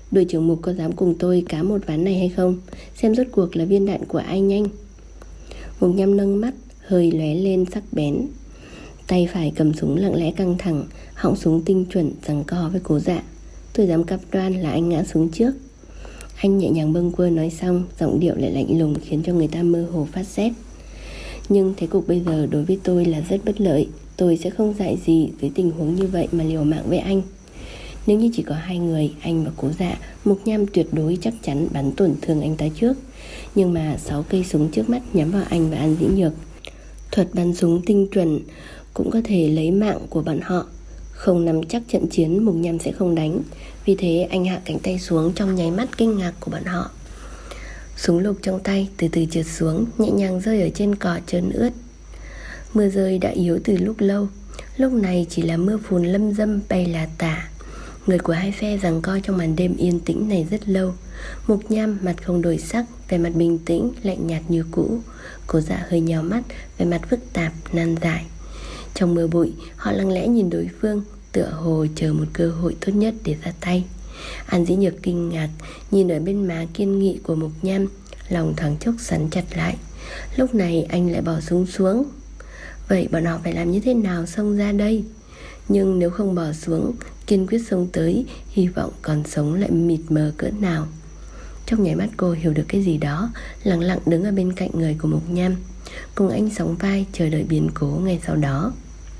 Đội trưởng Mục có dám cùng tôi cá một ván này hay không? Xem rốt cuộc là viên đạn của ai nhanh. Mục Nham nâng mắt, hơi lóe lên sắc bén. Tay phải cầm súng lặng lẽ căng thẳng, họng súng tinh chuẩn giằng co với Cố Dạ. Tôi dám cam đoan là anh ngã xuống trước. Anh nhẹ nhàng bâng quơ nói xong, giọng điệu lại lạnh lùng khiến cho người ta mơ hồ phát rét. Nhưng thế cục bây giờ đối với tôi là rất bất lợi. Tôi sẽ không dại gì dưới tình huống như vậy mà liều mạng với anh. Nếu như chỉ có hai người, anh và Cố Dạ, Mục Nham tuyệt đối chắc chắn bắn tổn thương anh ta trước. Nhưng mà sáu cây súng trước mắt nhắm vào anh và An Dĩ Nhược. Thuật bắn súng tinh chuẩn cũng có thể lấy mạng của bọn họ. Không nắm chắc trận chiến, Mục Nham sẽ không đánh. Vì thế anh hạ cánh tay xuống trong nháy mắt kinh ngạc của bọn họ. Súng lục trong tay từ từ trượt xuống, nhẹ nhàng rơi ở trên cỏ trơn ướt. Mưa rơi đã yếu từ lúc lâu. Lúc này chỉ là mưa phùn lâm dâm bay là tả. Người của hai phe giằng co trong màn đêm yên tĩnh này rất lâu. Mục Nham mặt không đổi sắc, vẻ mặt bình tĩnh, lạnh nhạt như cũ. Cố Dạ hơi nhào mắt, vẻ mặt phức tạp, nan giải. Trong mưa bụi, họ lặng lẽ nhìn đối phương, tựa hồ chờ một cơ hội tốt nhất để ra tay. An Dĩ Nhược kinh ngạc, nhìn ở bên má kiên nghị của Mục Nham, lòng thoáng chốc sắn chặt lại. Lúc này anh lại bỏ súng xuống. Vậy bọn họ phải làm như thế nào xông ra đây? Nhưng nếu không bỏ xuống, kiên quyết xông tới, hy vọng còn sống lại mịt mờ cỡ nào. Trong nháy mắt cô hiểu được cái gì đó, lặng lặng đứng ở bên cạnh người của Mục Nham, cùng anh sóng vai chờ đợi biến cố ngay sau đó.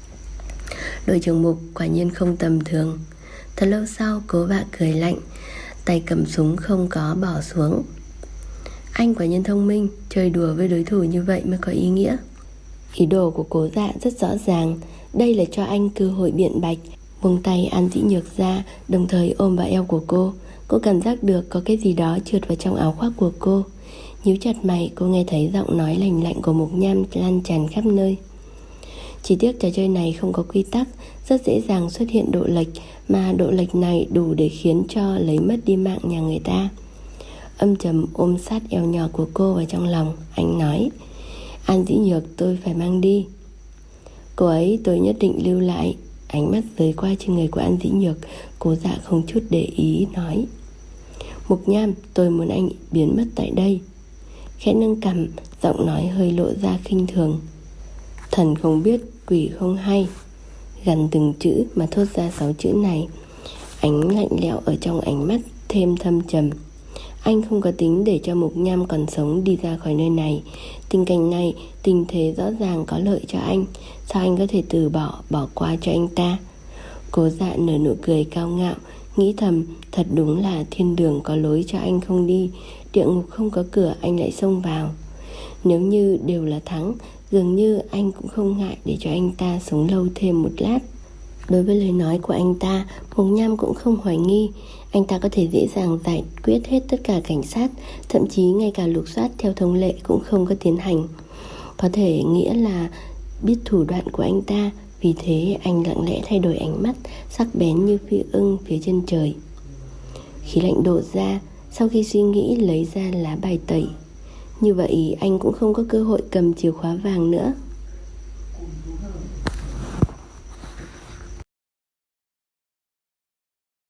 Đội trưởng Mục quả nhiên không tầm thường. Thật lâu sau, Cố Vạ cười lạnh, tay cầm súng không có bỏ xuống. Anh quả nhiên thông minh, chơi đùa với đối thủ như vậy mới có ý nghĩa. Ý đồ của Cố Dạ rất rõ ràng, đây là cho anh cơ hội biện bạch. Buông tay An Dĩ Nhược ra, đồng thời ôm vào eo của cô. Cô cảm giác được có cái gì đó trượt vào trong áo khoác của cô. Nhíu chặt mày, cô nghe thấy giọng nói lành lạnh của Mục Nham lan tràn khắp nơi. Chỉ tiếc trò chơi này không có quy tắc, rất dễ dàng xuất hiện độ lệch, mà độ lệch này đủ để khiến cho lấy mất đi mạng nhà người ta. Âm trầm ôm sát eo nhỏ của cô vào trong lòng, anh nói: An Dĩ Nhược tôi phải mang đi. Cô ấy tôi nhất định lưu lại. Ánh mắt rơi qua trên người của An Dĩ Nhược, Cố Dạ không chút để ý nói: Mục Nham, tôi muốn anh biến mất tại đây. Khẽ nâng cằm, giọng nói hơi lộ ra khinh thường. Thần không biết, quỷ không hay. Gằn từng chữ mà thốt ra sáu chữ này. Ánh lạnh lẽo ở trong ánh mắt thêm thâm trầm. Anh không có tính để cho Mục Nham còn sống đi ra khỏi nơi này. Tình cảnh này, tình thế rõ ràng có lợi cho anh. Sao anh có thể từ bỏ, bỏ qua cho anh ta? Cố Dạ nở nụ cười cao ngạo, nghĩ thầm, thật đúng là thiên đường có lối cho anh không đi, địa ngục không có cửa anh lại xông vào. Nếu như đều là thắng, dường như anh cũng không ngại để cho anh ta sống lâu thêm một lát. Đối với lời nói của anh ta, Mục Nham cũng không hoài nghi. Anh ta có thể dễ dàng giải quyết hết tất cả cảnh sát, thậm chí ngay cả lục soát theo thông lệ cũng không có tiến hành. Có thể nghĩa là biết thủ đoạn của anh ta, vì thế anh lặng lẽ thay đổi ánh mắt, sắc bén như phi ưng phía chân trời. Khí lạnh đổ ra, sau khi suy nghĩ lấy ra lá bài tẩy. Như vậy anh cũng không có cơ hội cầm chìa khóa vàng nữa.